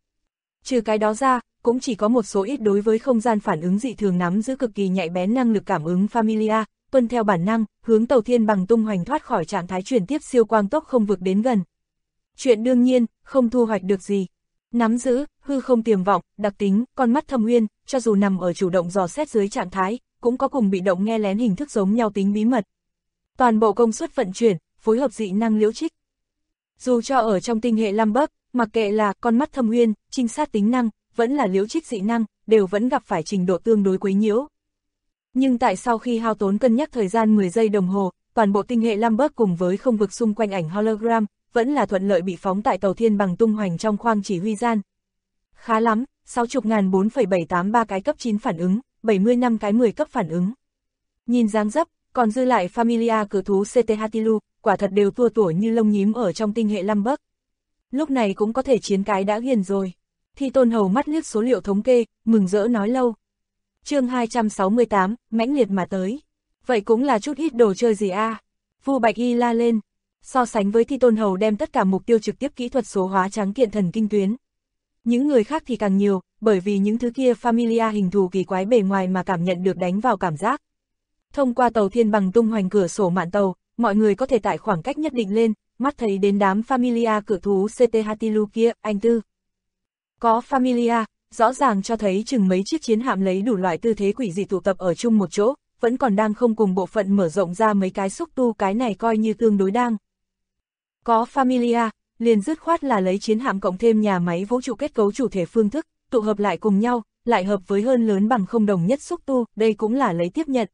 Trừ cái đó ra, cũng chỉ có một số ít đối với không gian phản ứng dị thường nắm giữ cực kỳ nhạy bén năng lực cảm ứng Familia, tuân theo bản năng, hướng Tàu Thiên Bằng tung hoành thoát khỏi trạng thái chuyển tiếp siêu quang tốc không vực đến gần. Chuyện đương nhiên, không thu hoạch được gì. Nắm giữ, hư không tiềm vọng, đặc tính, con mắt thâm uyên, cho dù nằm ở chủ động dò xét dưới trạng thái, cũng có cùng bị động nghe lén hình thức giống nhau tính bí mật. Toàn bộ công suất vận chuyển, phối hợp dị năng liễu trích. Dù cho ở trong tinh hệ Lambert, mặc kệ là con mắt thâm uyên, trinh sát tính năng, vẫn là liễu trích dị năng, đều vẫn gặp phải trình độ tương đối quấy nhiễu. Nhưng tại sau khi hao tốn cân nhắc thời gian 10 giây đồng hồ, toàn bộ tinh hệ Lambert cùng với không vực xung quanh ảnh hologram, vẫn là thuận lợi bị phóng tại Tàu Thiên Bằng tung hoành trong khoang chỉ huy gian. Khá lắm, 60.000 4,783 cái cấp 9 phản ứng, 75 cái 10 cấp phản ứng. Nhìn dáng dấp, còn dư lại Familia cự thú CT-Hatilu, quả thật đều tua tủa như lông nhím ở trong tinh hệ Lambert. Lúc này cũng có thể chiến cái đã ghiền rồi. Thi Tôn Hầu mắt liếc số liệu thống kê, mừng rỡ nói lâu. Chương 268, mãnh liệt mà tới. Vậy cũng là chút ít đồ chơi gì a? Vu Bạch Y la lên. So sánh với Thi Tôn Hầu đem tất cả mục tiêu trực tiếp kỹ thuật số hóa tráng kiện thần kinh tuyến. Những người khác thì càng nhiều, bởi vì những thứ kia Familia hình thù kỳ quái bề ngoài mà cảm nhận được đánh vào cảm giác. Thông qua Tàu Thiên Bằng tung hoành cửa sổ mạn tàu, mọi người có thể tại khoảng cách nhất định lên, mắt thấy đến đám Familia cự thú CT-Hatilu kia, anh Tư. Có Familia, rõ ràng cho thấy chừng mấy chiếc chiến hạm lấy đủ loại tư thế quỷ dị tụ tập ở chung một chỗ, vẫn còn đang không cùng bộ phận mở rộng ra mấy cái xúc tu, cái này coi như tương đối đang. Có Familia, liền dứt khoát là lấy chiến hạm cộng thêm nhà máy vũ trụ kết cấu chủ thể phương thức, tụ hợp lại cùng nhau, lại hợp với hơn lớn bằng không đồng nhất xúc tu, đây cũng là lấy tiếp nhận.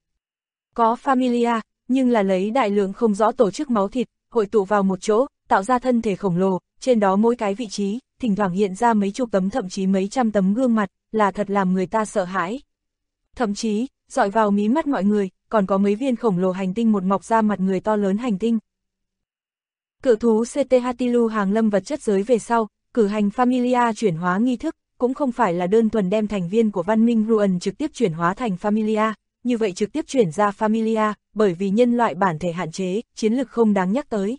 Có Familia, nhưng là lấy đại lượng không rõ tổ chức máu thịt, hội tụ vào một chỗ, tạo ra thân thể khổng lồ, trên đó mỗi cái vị trí, thỉnh thoảng hiện ra mấy chục tấm thậm chí mấy trăm tấm gương mặt, là thật làm người ta sợ hãi. Thậm chí, dọi vào mí mắt mọi người, còn có mấy viên khổng lồ hành tinh một mọc ra mặt người to lớn hành tinh. Cự thú CT Hatilu hàng lâm vật chất giới về sau, cử hành Familia chuyển hóa nghi thức, cũng không phải là đơn thuần đem thành viên của văn minh Ruan trực tiếp chuyển hóa thành Familia, như vậy trực tiếp chuyển ra Familia, bởi vì nhân loại bản thể hạn chế, chiến lực không đáng nhắc tới.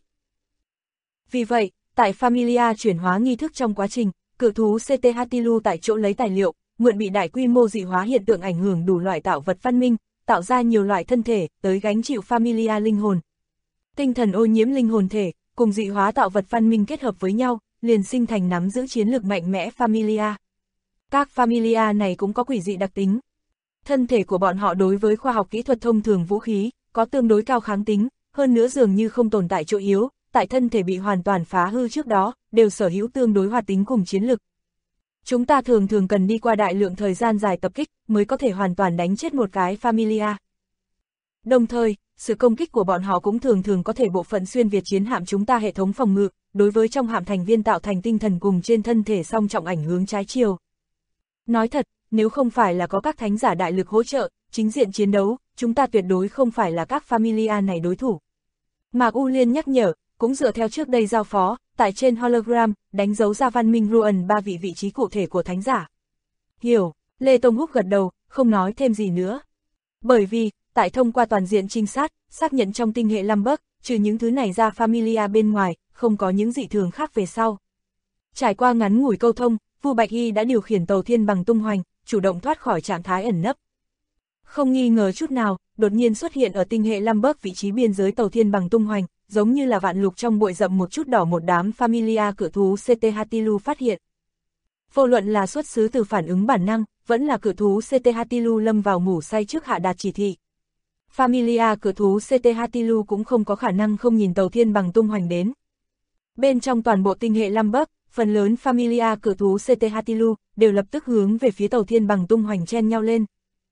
Vì vậy, tại Familia chuyển hóa nghi thức trong quá trình, cự thú CT Hatilu tại chỗ lấy tài liệu, mượn bị đại quy mô dị hóa hiện tượng ảnh hưởng đủ loại tạo vật văn minh, tạo ra nhiều loại thân thể, tới gánh chịu Familia linh hồn. Tinh thần ô nhiễm linh hồn thể, cùng dị hóa tạo vật văn minh kết hợp với nhau, liền sinh thành nắm giữ chiến lược mạnh mẽ Familia. Các Familia này cũng có quỷ dị đặc tính. Thân thể của bọn họ đối với khoa học kỹ thuật thông thường vũ khí, có tương đối cao kháng tính, hơn nữa dường như không tồn tại chỗ yếu, tại thân thể bị hoàn toàn phá hư trước đó, đều sở hữu tương đối hoạt tính cùng chiến lực. Chúng ta thường cần đi qua đại lượng thời gian dài tập kích, mới có thể hoàn toàn đánh chết một cái Familia. Đồng thời, sự công kích của bọn họ cũng thường có thể bộ phận xuyên việt chiến hạm chúng ta hệ thống phòng ngự, đối với trong hạm thành viên tạo thành tinh thần cùng trên thân thể song trọng ảnh hướng trái chiều. Nói thật, nếu không phải là có các thánh giả đại lực hỗ trợ, chính diện chiến đấu, chúng ta tuyệt đối không phải là các Familia này đối thủ. Mạc U Liên nhắc nhở, cũng dựa theo trước đây giao phó, tại trên hologram, đánh dấu ra văn minh Ruan 3 vị trí cụ thể của thánh giả. Hiểu, Lê Tông Húc gật đầu, không nói thêm gì nữa. Bởi vì, tại thông qua toàn diện trinh sát, xác nhận trong tinh hệ Lambert, trừ những thứ này ra Familia bên ngoài, không có những dị thường khác về sau. Trải qua ngắn ngủi câu thông, Vu Bạch Y đã điều khiển tàu thiên bằng tung hoành, chủ động thoát khỏi trạng thái ẩn nấp. Không nghi ngờ chút nào, đột nhiên xuất hiện ở tinh hệ Lambert vị trí biên giới tàu thiên bằng tung hoành, giống như là vạn lục trong bụi rậm một chút đỏ một đám Familia cự thú CT Hatilu phát hiện. Vô luận là xuất xứ từ phản ứng bản năng, vẫn là cự thú CT Hatilu lâm vào ngủ say trước hạ đạt chỉ thị. Familia cự thú CT Hatilu cũng không có khả năng không nhìn tàu thiên bằng tung hoành đến. Bên trong toàn bộ tinh hệ Lambert, phần lớn Familia cự thú CT Hatilu đều lập tức hướng về phía tàu thiên bằng tung hoành chen nhau lên.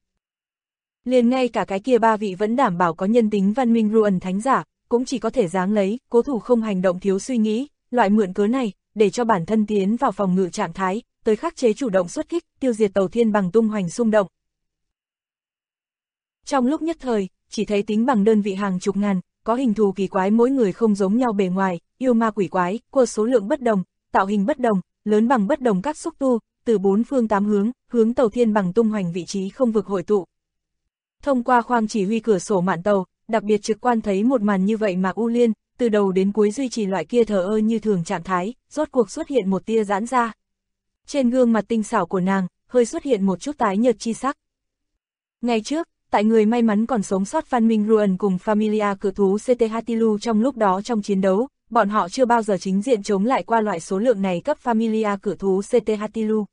Liền ngay cả cái kia 3 vị vẫn đảm bảo có nhân tính văn minh Ruan thánh giả, cũng chỉ có thể dáng lấy, cố thủ không hành động thiếu suy nghĩ, loại mượn cớ này, để cho bản thân tiến vào phòng ngự trạng thái, tới khắc chế chủ động xuất kích, tiêu diệt tàu thiên bằng tung hoành xung động. Trong lúc nhất thời, chỉ thấy tính bằng đơn vị hàng chục ngàn, có hình thù kỳ quái mỗi người không giống nhau bề ngoài, yêu ma quỷ quái, của số lượng bất đồng, tạo hình bất đồng, lớn bằng bất đồng các xúc tu, từ 4 phương 8 hướng tàu thiên bằng tung hoành vị trí không vực hội tụ. Thông qua khoang chỉ huy cửa sổ mạn tàu, đặc biệt trực quan thấy một màn như vậy Mạc U Liên, từ đầu đến cuối duy trì loại kia thờ ơ như thường trạng thái, rốt cuộc xuất hiện một tia giãn ra. Trên gương mặt tinh xảo của nàng, hơi xuất hiện một chút tái nhợt chi sắc. Ngày trước, tại người may mắn còn sống sót văn minh Ruan cùng Familia cự thú CT Hatilu trong lúc đó trong chiến đấu, bọn họ chưa bao giờ chính diện chống lại qua loại số lượng này cấp Familia cự thú CT Hatilu.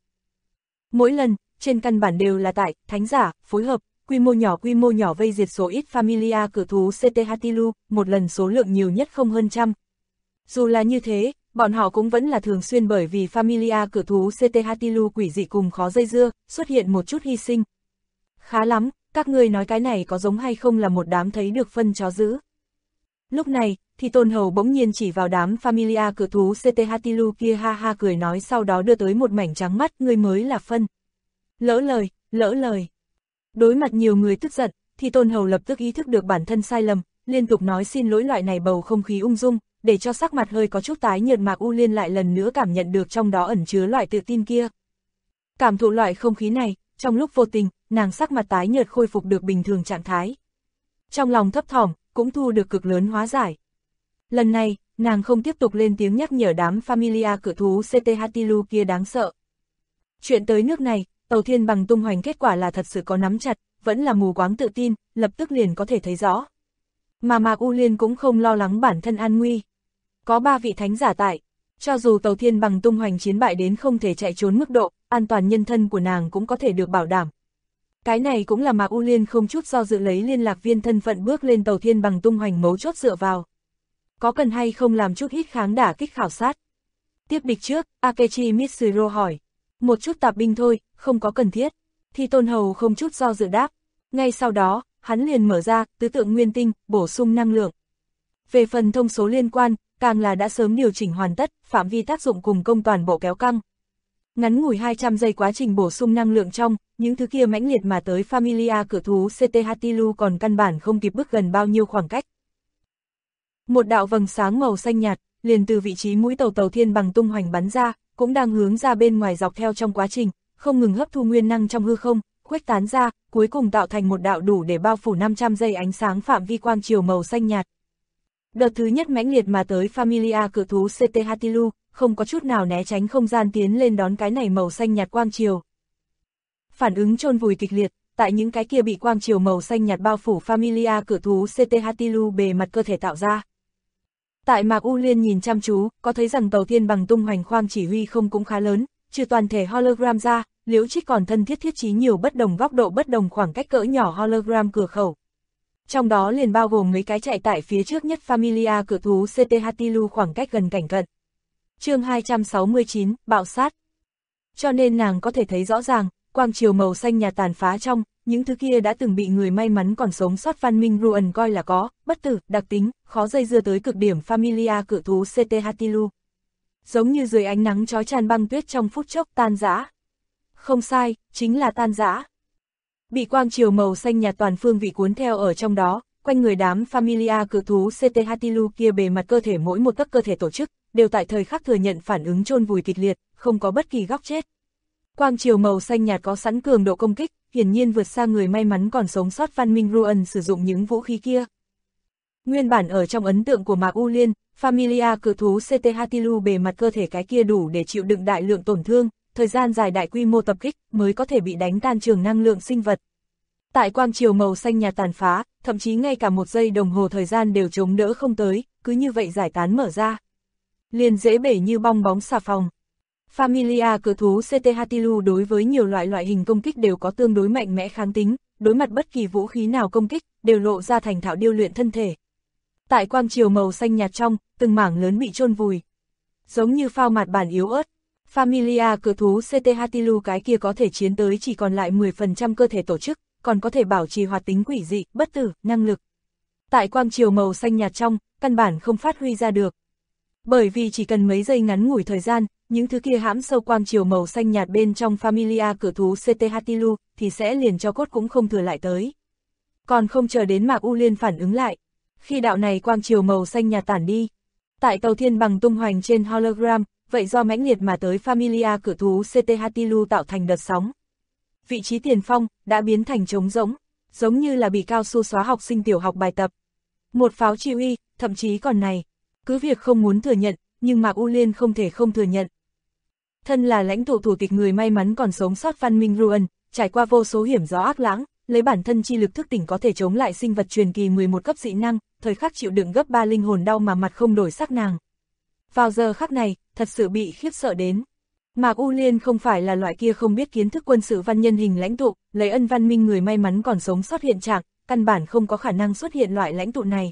Mỗi lần, trên căn bản đều là tại, thánh giả, phối hợp, quy mô nhỏ vây diệt số ít Familia cự thú CT Hatilu, một lần số lượng nhiều nhất không hơn trăm. Dù là như thế, bọn họ cũng vẫn là thường xuyên bởi vì Familia cự thú CT Hatilu quỷ dị cùng khó dây dưa, xuất hiện một chút hy sinh. Khá lắm, các ngươi nói cái này có giống hay không là một đám thấy được phân chó dữ. Lúc này, thì Tôn Hầu bỗng nhiên chỉ vào đám Familia cự thú CT Hatilu kia ha ha cười nói, sau đó đưa tới một mảnh trắng mắt, ngươi mới là phân. Lỡ lời. Đối mặt nhiều người tức giận, thì Tôn Hầu lập tức ý thức được bản thân sai lầm, liên tục nói xin lỗi. Loại này bầu không khí ung dung, để cho sắc mặt hơi có chút tái nhợt Mạc U Liên lại lần nữa cảm nhận được trong đó ẩn chứa loại tự tin kia. Cảm thụ loại không khí này, trong lúc vô tình, nàng sắc mặt tái nhợt khôi phục được bình thường trạng thái. Trong lòng thấp thỏm, cũng thu được cực lớn hóa giải. Lần này, nàng không tiếp tục lên tiếng nhắc nhở đám Familia cự thú CT Hatilu kia đáng sợ. Chuyện tới nước này, tàu thiên bằng tung hoành kết quả là thật sự có nắm chặt, vẫn là mù quáng tự tin, lập tức liền có thể thấy rõ. Mà Mạc U Liên cũng không lo lắng bản thân an nguy. Có 3 vị thánh giả tại, cho dù tàu thiên bằng tung hoành chiến bại đến không thể chạy trốn mức độ, an toàn nhân thân của nàng cũng có thể được bảo đảm. Cái này cũng là Mạc U Liên không chút do dự lấy liên lạc viên thân phận bước lên tàu thiên bằng tung hoành mấu chốt dựa vào. Có cần hay không làm chút ít kháng đả kích khảo sát? Tiếp địch trước, Akechi Mitsuro hỏi. Một chút tạp binh thôi, không có cần thiết. Thì Tôn Hầu không chút do dự đáp. Ngay sau đó, hắn liền mở ra tứ tượng nguyên tinh, bổ sung năng lượng. Về phần thông số liên quan, càng là đã sớm điều chỉnh hoàn tất, phạm vi tác dụng cùng công toàn bộ kéo căng. Ngắn ngủi 200 giây quá trình bổ sung năng lượng trong, những thứ kia mãnh liệt mà tới Familia cự thú CT Hatilu còn căn bản không kịp bước gần bao nhiêu khoảng cách. Một đạo vầng sáng màu xanh nhạt, liền từ vị trí mũi tàu thiên bằng tung hoành bắn ra, cũng đang hướng ra bên ngoài dọc theo trong quá trình, không ngừng hấp thu nguyên năng trong hư không, khuếch tán ra, cuối cùng tạo thành một đạo đủ để bao phủ 500 giây ánh sáng phạm vi quang chiều màu xanh nhạt. Đợt thứ nhất mãnh liệt mà tới Familia cự thú CT Hatilu, không có chút nào né tránh không gian tiến lên đón cái này màu xanh nhạt quang chiều. Phản ứng chôn vùi kịch liệt, tại những cái kia bị quang chiều màu xanh nhạt bao phủ Familia cự thú CT Hatilu bề mặt cơ thể tạo ra. Tại Mạc U Liên nhìn chăm chú, có thấy rằng tàu thiên bằng tung hoành khoang chỉ huy không cũng khá lớn, trừ toàn thể hologram ra, Liễu Trích còn thân thiết trí nhiều bất đồng góc độ bất đồng khoảng cách cỡ nhỏ hologram cửa khẩu. Trong đó liền bao gồm mấy cái chạy tại phía trước nhất Familia cự thú CT Hatilu khoảng cách gần cảnh cận. Chương 269, bạo sát. Cho nên nàng có thể thấy rõ ràng, quang chiều màu xanh nhạt tàn phá trong, những thứ kia đã từng bị người may mắn còn sống sót văn minh Ruan coi là có, bất tử, đặc tính, khó dây dưa tới cực điểm Familia cự thú CT Hatilu. Giống như dưới ánh nắng chói chan băng tuyết trong phút chốc tan rã. Không sai, chính là tan rã. Bị quang chiều màu xanh nhạt toàn phương vị cuốn theo ở trong đó, quanh người đám Familia cự thú CT Hatilu kia bề mặt cơ thể mỗi một tấc cơ thể tổ chức, đều tại thời khắc thừa nhận phản ứng chôn vùi kịch liệt, không có bất kỳ góc chết. Quang chiều màu xanh nhạt có sẵn cường độ công kích, hiển nhiên vượt xa người may mắn còn sống sót văn minh Ruan sử dụng những vũ khí kia. Nguyên bản ở trong ấn tượng của Mạc U Liên, Familia cự thú CT Hatilu bề mặt cơ thể cái kia đủ để chịu đựng đại lượng tổn thương, thời gian dài đại quy mô tập kích mới có thể bị đánh tan trường năng lượng sinh vật. Tại quang chiều màu xanh nhạt tàn phá, thậm chí ngay cả một giây đồng hồ thời gian đều chống đỡ không tới, cứ như vậy giải tán mở ra. Liền dễ bể như bong bóng xà phòng. Familia cự thú CT Hatilu đối với nhiều loại hình công kích đều có tương đối mạnh mẽ kháng tính, đối mặt bất kỳ vũ khí nào công kích, đều lộ ra thành thạo điêu luyện thân thể. Tại quang chiều màu xanh nhạt trong, từng mảng lớn bị chôn vùi. Giống như phao mạt bản yếu ớt, Familia cự thú CT Hatilu cái kia có thể chiến tới chỉ còn lại 10% cơ thể tổ chức, còn có thể bảo trì hoạt tính quỷ dị, bất tử, năng lực. Tại quang chiều màu xanh nhạt trong, căn bản không phát huy ra được. Bởi vì chỉ cần mấy giây ngắn ngủi thời gian, những thứ kia hãm sâu quang chiều màu xanh nhạt bên trong Familia cự thú CT Hatilu thì sẽ liền cho cốt cũng không thừa lại tới. Còn không chờ đến Mạc U Liên phản ứng lại, khi đạo này quang chiều màu xanh nhạt tản đi, tại tàu thiên bằng tung hoành trên hologram, vậy do mãnh liệt mà tới Familia cự thú CT Hatilu tạo thành đợt sóng. Vị trí tiền phong đã biến thành trống rỗng, giống như là bị cao su xóa học sinh tiểu học bài tập. Một pháo chi uy, thậm chí còn này, cứ việc không muốn thừa nhận, nhưng Mạc U Liên không thể không thừa nhận. Thân là lãnh tụ thủ tịch người may mắn còn sống sót văn minh Ruan, trải qua vô số hiểm gió ác lãng, lấy bản thân chi lực thức tỉnh có thể chống lại sinh vật truyền kỳ 11 cấp dị năng, thời khắc chịu đựng gấp 3 linh hồn đau mà mặt không đổi sắc nàng. Vào giờ khắc này, thật sự bị khiếp sợ đến. Mạc U Liên không phải là loại kia không biết kiến thức quân sự văn nhân hình lãnh tụ, lấy ân văn minh người may mắn còn sống sót hiện trạng, căn bản không có khả năng xuất hiện loại lãnh tụ này.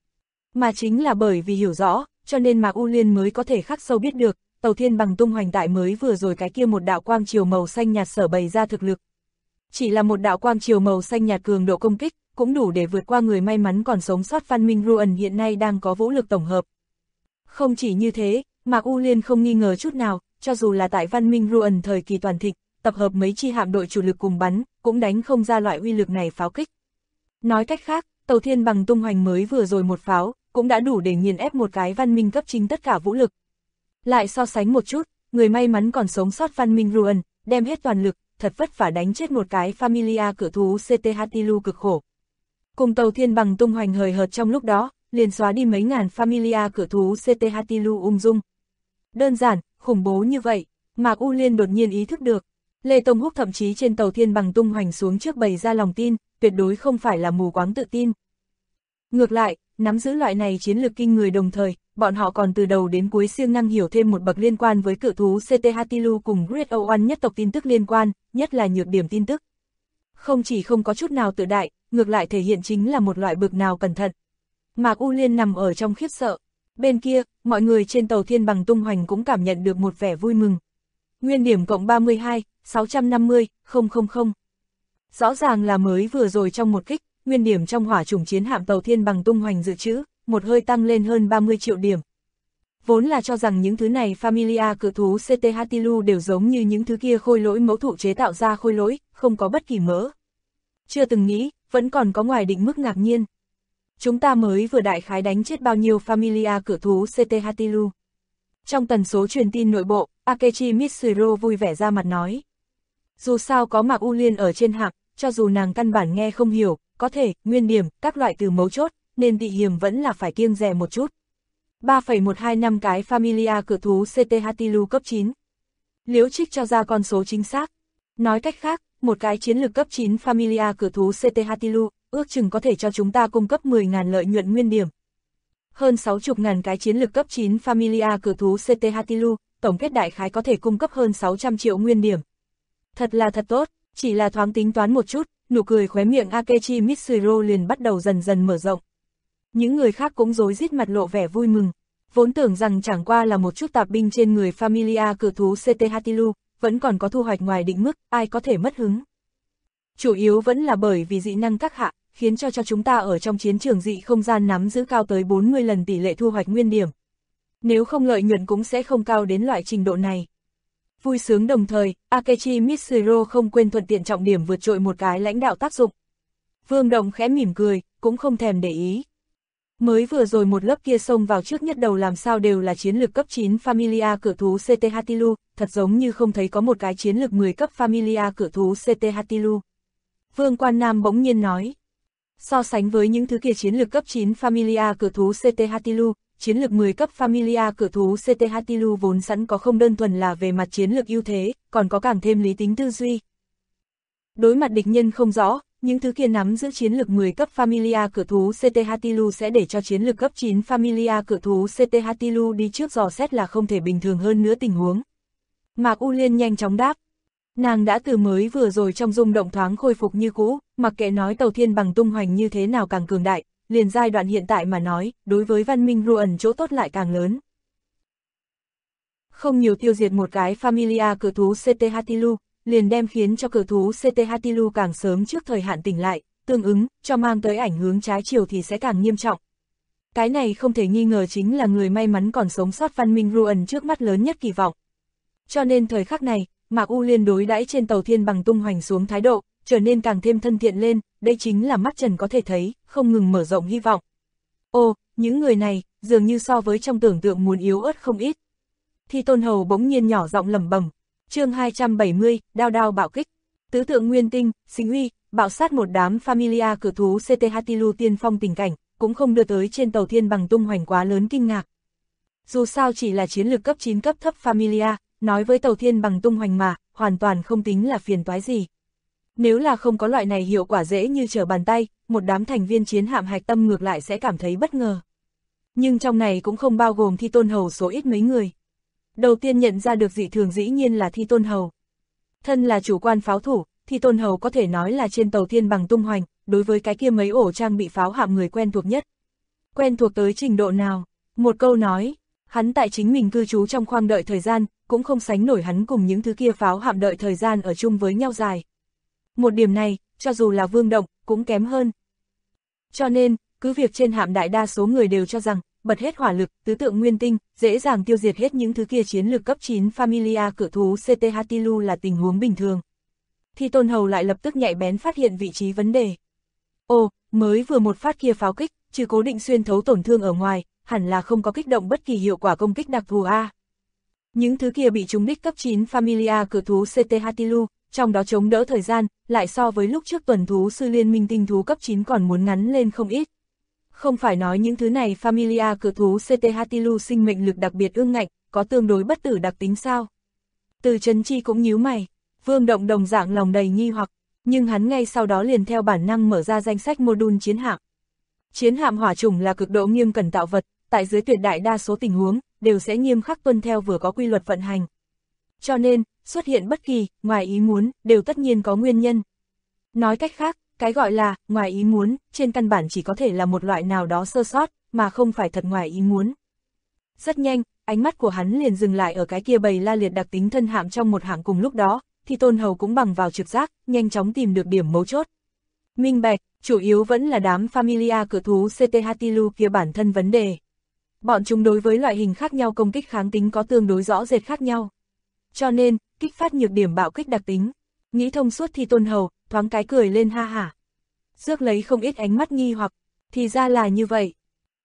Mà chính là bởi vì hiểu rõ, cho nên Mạc U Liên mới có thể khắc sâu biết được, tàu thiên bằng tung hoành tại mới vừa rồi cái kia một đạo quang chiều màu xanh nhạt sở bày ra thực lực. Chỉ là một đạo quang chiều màu xanh nhạt cường độ công kích, cũng đủ để vượt qua người may mắn còn sống sót văn minh Ruan hiện nay đang có vũ lực tổng hợp. Không chỉ như thế, Mạc U Liên không nghi ngờ chút nào, cho dù là tại văn minh Ruan thời kỳ toàn thịnh, tập hợp mấy chi hạm đội chủ lực cùng bắn, cũng đánh không ra loại uy lực này pháo kích. Nói cách khác, tàu thiên bằng tung hoành mới vừa rồi một pháo, cũng đã đủ để nghiền ép một cái văn minh cấp chính tất cả vũ lực. Lại so sánh một chút, người may mắn còn sống sót văn minh Ruan, đem hết toàn lực, thật vất vả đánh chết một cái Familia cự thú CT Hatilu cực khổ. Cùng tàu thiên bằng tung hoành hời hợt trong lúc đó, liền xóa đi mấy ngàn Familia cự thú CT Hatilu ung dung. Đơn giản, khủng bố như vậy, Mạc U Liên đột nhiên ý thức được. Lê Tông Húc thậm chí trên tàu thiên bằng tung hoành xuống trước bày ra lòng tin, tuyệt đối không phải là mù quáng tự tin. Ngược lại, nắm giữ loại này chiến lược kinh người đồng thời, bọn họ còn từ đầu đến cuối siêng năng hiểu thêm một bậc liên quan với cự thú CT Hatilu cùng Great O1 nhất tộc tin tức liên quan, nhất là nhược điểm tin tức. Không chỉ không có chút nào tự đại, ngược lại thể hiện chính là một loại bực nào cẩn thận. Mạc U Liên nằm ở trong khiếp sợ. Bên kia, mọi người trên tàu thiên bằng tung hoành cũng cảm nhận được một vẻ vui mừng. Nguyên điểm cộng 32, 650, 000. Rõ ràng là mới vừa rồi trong một kích, nguyên điểm trong hỏa chủng chiến hạm tàu thiên bằng tung hoành dự trữ, một hơi tăng lên hơn 30 triệu điểm. vốn là cho rằng những thứ này Familia cự thú CT Hatilu đều giống như những thứ kia khôi lỗi mẫu thụ chế tạo ra khôi lỗi, không có bất kỳ mỡ. Chưa từng nghĩ, vẫn còn có ngoài định mức ngạc nhiên. Chúng ta mới vừa đại khái đánh chết bao nhiêu Familia cự thú CT Hatilu. Trong tần số truyền tin nội bộ, Akechi Mitsuro vui vẻ ra mặt nói. Dù sao có Mạc U Liên ở trên hạng, cho dù nàng căn bản nghe không hiểu, có thể, nguyên điểm, các loại từ mấu chốt, nên Tị Hiềm vẫn là phải kiêng dè một chút. 3,125 cái Familia cự thú CT Hatilu cấp 9. Liễu Trích cho ra con số chính xác. Nói cách khác, một cái chiến lược cấp 9 Familia cự thú CT Hatilu, ước chừng có thể cho chúng ta cung cấp 10.000 lợi nhuận nguyên điểm. Hơn 60.000 cái chiến lược cấp 9 Familia cự thú CT Hatilu, tổng kết đại khái có thể cung cấp hơn 600 triệu nguyên điểm. Thật là thật tốt, chỉ là thoáng tính toán một chút, nụ cười khóe miệng Akechi Mitsuro liền bắt đầu dần dần mở rộng. Những người khác cũng rối rít mặt lộ vẻ vui mừng, vốn tưởng rằng chẳng qua là một chút tạp binh trên người Familia cự thú CT Hatilu, vẫn còn có thu hoạch ngoài định mức, ai có thể mất hứng. Chủ yếu vẫn là bởi vì dị năng các hạ, khiến cho chúng ta ở trong chiến trường dị không gian nắm giữ cao tới 40 lần tỷ lệ thu hoạch nguyên điểm. Nếu không lợi nhuận cũng sẽ không cao đến loại trình độ này. Vui sướng đồng thời, Akechi Mitsuro không quên thuận tiện trọng điểm vượt trội một cái lãnh đạo tác dụng. Vương Động khẽ mỉm cười, cũng không thèm để ý. Mới vừa rồi một lớp kia xông vào trước nhất đầu làm sao đều là chiến lược cấp 9 Familia cự thú CT Hatilu, thật giống như không thấy có một cái chiến lược 10 cấp Familia cự thú CT Hatilu. Vương Quan Nam bỗng nhiên nói. So sánh với những thứ kia chiến lược cấp 9 Familia cự thú CT Hatilu, chiến lược 10 cấp Familia cự thú CT Hatilu vốn sẵn có không đơn thuần là về mặt chiến lược ưu thế, còn có càng thêm lý tính tư duy. Đối mặt địch nhân không rõ, những thứ kia nắm giữ chiến lược 10 cấp Familia cự thú CT Hatilu sẽ để cho chiến lược cấp 9 Familia cự thú CT Hatilu đi trước dò xét là không thể bình thường hơn nữa tình huống. Mạc U Liên nhanh chóng đáp. Nàng đã từ mới vừa rồi trong rung động thoáng khôi phục như cũ, mặc kệ nói tàu thiên bằng tung hoành như thế nào càng cường đại, liền giai đoạn hiện tại mà nói, đối với văn minh Ruan chỗ tốt lại càng lớn. Không nhiều tiêu diệt một cái Familia cự thú CT Hatilu, liền đem khiến cho cự thú CT Hatilu càng sớm trước thời hạn tỉnh lại, tương ứng, cho mang tới ảnh hướng trái chiều thì sẽ càng nghiêm trọng. Cái này không thể nghi ngờ chính là người may mắn còn sống sót văn minh Ruan trước mắt lớn nhất kỳ vọng. Cho nên thời khắc này, Mạc U Liên đối đãi trên tàu thiên bằng tung hoành xuống thái độ, trở nên càng thêm thân thiện lên, đây chính là mắt trần có thể thấy, không ngừng mở rộng hy vọng. Ô, những người này, dường như so với trong tưởng tượng muốn yếu ớt không ít. Thi Tôn Hầu bỗng nhiên nhỏ giọng lẩm bẩm. Chương 270, đao đao bạo kích. Tứ tượng nguyên tinh, sinh uy, bạo sát một đám Familia cự thú CT Hatilu tiên phong tình cảnh, cũng không đưa tới trên tàu thiên bằng tung hoành quá lớn kinh ngạc. Dù sao chỉ là chiến lược cấp 9 cấp thấp Familia, nói với tàu thiên bằng tung hoành mà, hoàn toàn không tính là phiền toái gì. Nếu là không có loại này hiệu quả dễ như trở bàn tay, một đám thành viên chiến hạm hạch tâm ngược lại sẽ cảm thấy bất ngờ. Nhưng trong này cũng không bao gồm Thi Tôn Hầu số ít mấy người. Đầu tiên nhận ra được dị thường dĩ nhiên là Thi Tôn Hầu. Thân là chủ quan pháo thủ, Thi Tôn Hầu có thể nói là trên tàu thiên bằng tung hoành, đối với cái kia mấy ổ trang bị pháo hạm người quen thuộc nhất. Quen thuộc tới trình độ nào? Một câu nói, hắn tại chính mình cư trú trong khoang đợi thời gian, cũng không sánh nổi hắn cùng những thứ kia pháo hạm đợi thời gian ở chung với nhau dài. Một điểm này, cho dù là Vương Động, cũng kém hơn. Cho nên, cứ việc trên hạm đại đa số người đều cho rằng, bật hết hỏa lực, tứ tượng nguyên tinh, dễ dàng tiêu diệt hết những thứ kia chiến lược cấp 9 Familia cự thú CT Hatilu là tình huống bình thường. Thi Tôn Hầu lại lập tức nhạy bén phát hiện vị trí vấn đề. Ồ, mới vừa một phát kia pháo kích, trừ cố định xuyên thấu tổn thương ở ngoài, hẳn là không có kích động bất kỳ hiệu quả công kích đặc thù A. Những thứ kia bị trúng đích cấp 9 Familia cự thú CT Hatilu, trong đó chống đỡ thời gian, lại so với lúc trước tuần thú sư liên minh tinh thú cấp 9 còn muốn ngắn lên không ít. Không phải nói những thứ này Familia cự thú CT Hatilu sinh mệnh lực đặc biệt ương ngạnh, có tương đối bất tử đặc tính sao? Từ Trấn Chi cũng nhíu mày, Vương Động đồng dạng lòng đầy nghi hoặc, nhưng hắn ngay sau đó liền theo bản năng mở ra danh sách module chiến hạm. Chiến hạm hỏa chủng là cực độ nghiêm cẩn tạo vật, tại dưới tuyệt đại đa số tình huống, đều sẽ nghiêm khắc tuân theo vừa có quy luật vận hành. Cho nên, xuất hiện bất kỳ, ngoài ý muốn, đều tất nhiên có nguyên nhân. Nói cách khác, cái gọi là, ngoài ý muốn, trên căn bản chỉ có thể là một loại nào đó sơ sót, mà không phải thật ngoài ý muốn. Rất nhanh, ánh mắt của hắn liền dừng lại ở cái kia bầy la liệt đặc tính thân hạm trong một hạng cùng lúc đó, thì Tôn Hầu cũng bằng vào trực giác, nhanh chóng tìm được điểm mấu chốt. Minh bạch, chủ yếu vẫn là đám Familia cự thú CT Hatilu kia bản thân vấn đề. Bọn chúng đối với loại hình khác nhau công kích kháng tính có tương đối rõ rệt khác nhau. Cho nên, kích phát nhược điểm bạo kích đặc tính. Nghĩ thông suốt thì Tôn Hầu, thoáng cái cười lên ha hả. Rước lấy không ít ánh mắt nghi hoặc, thì ra là như vậy.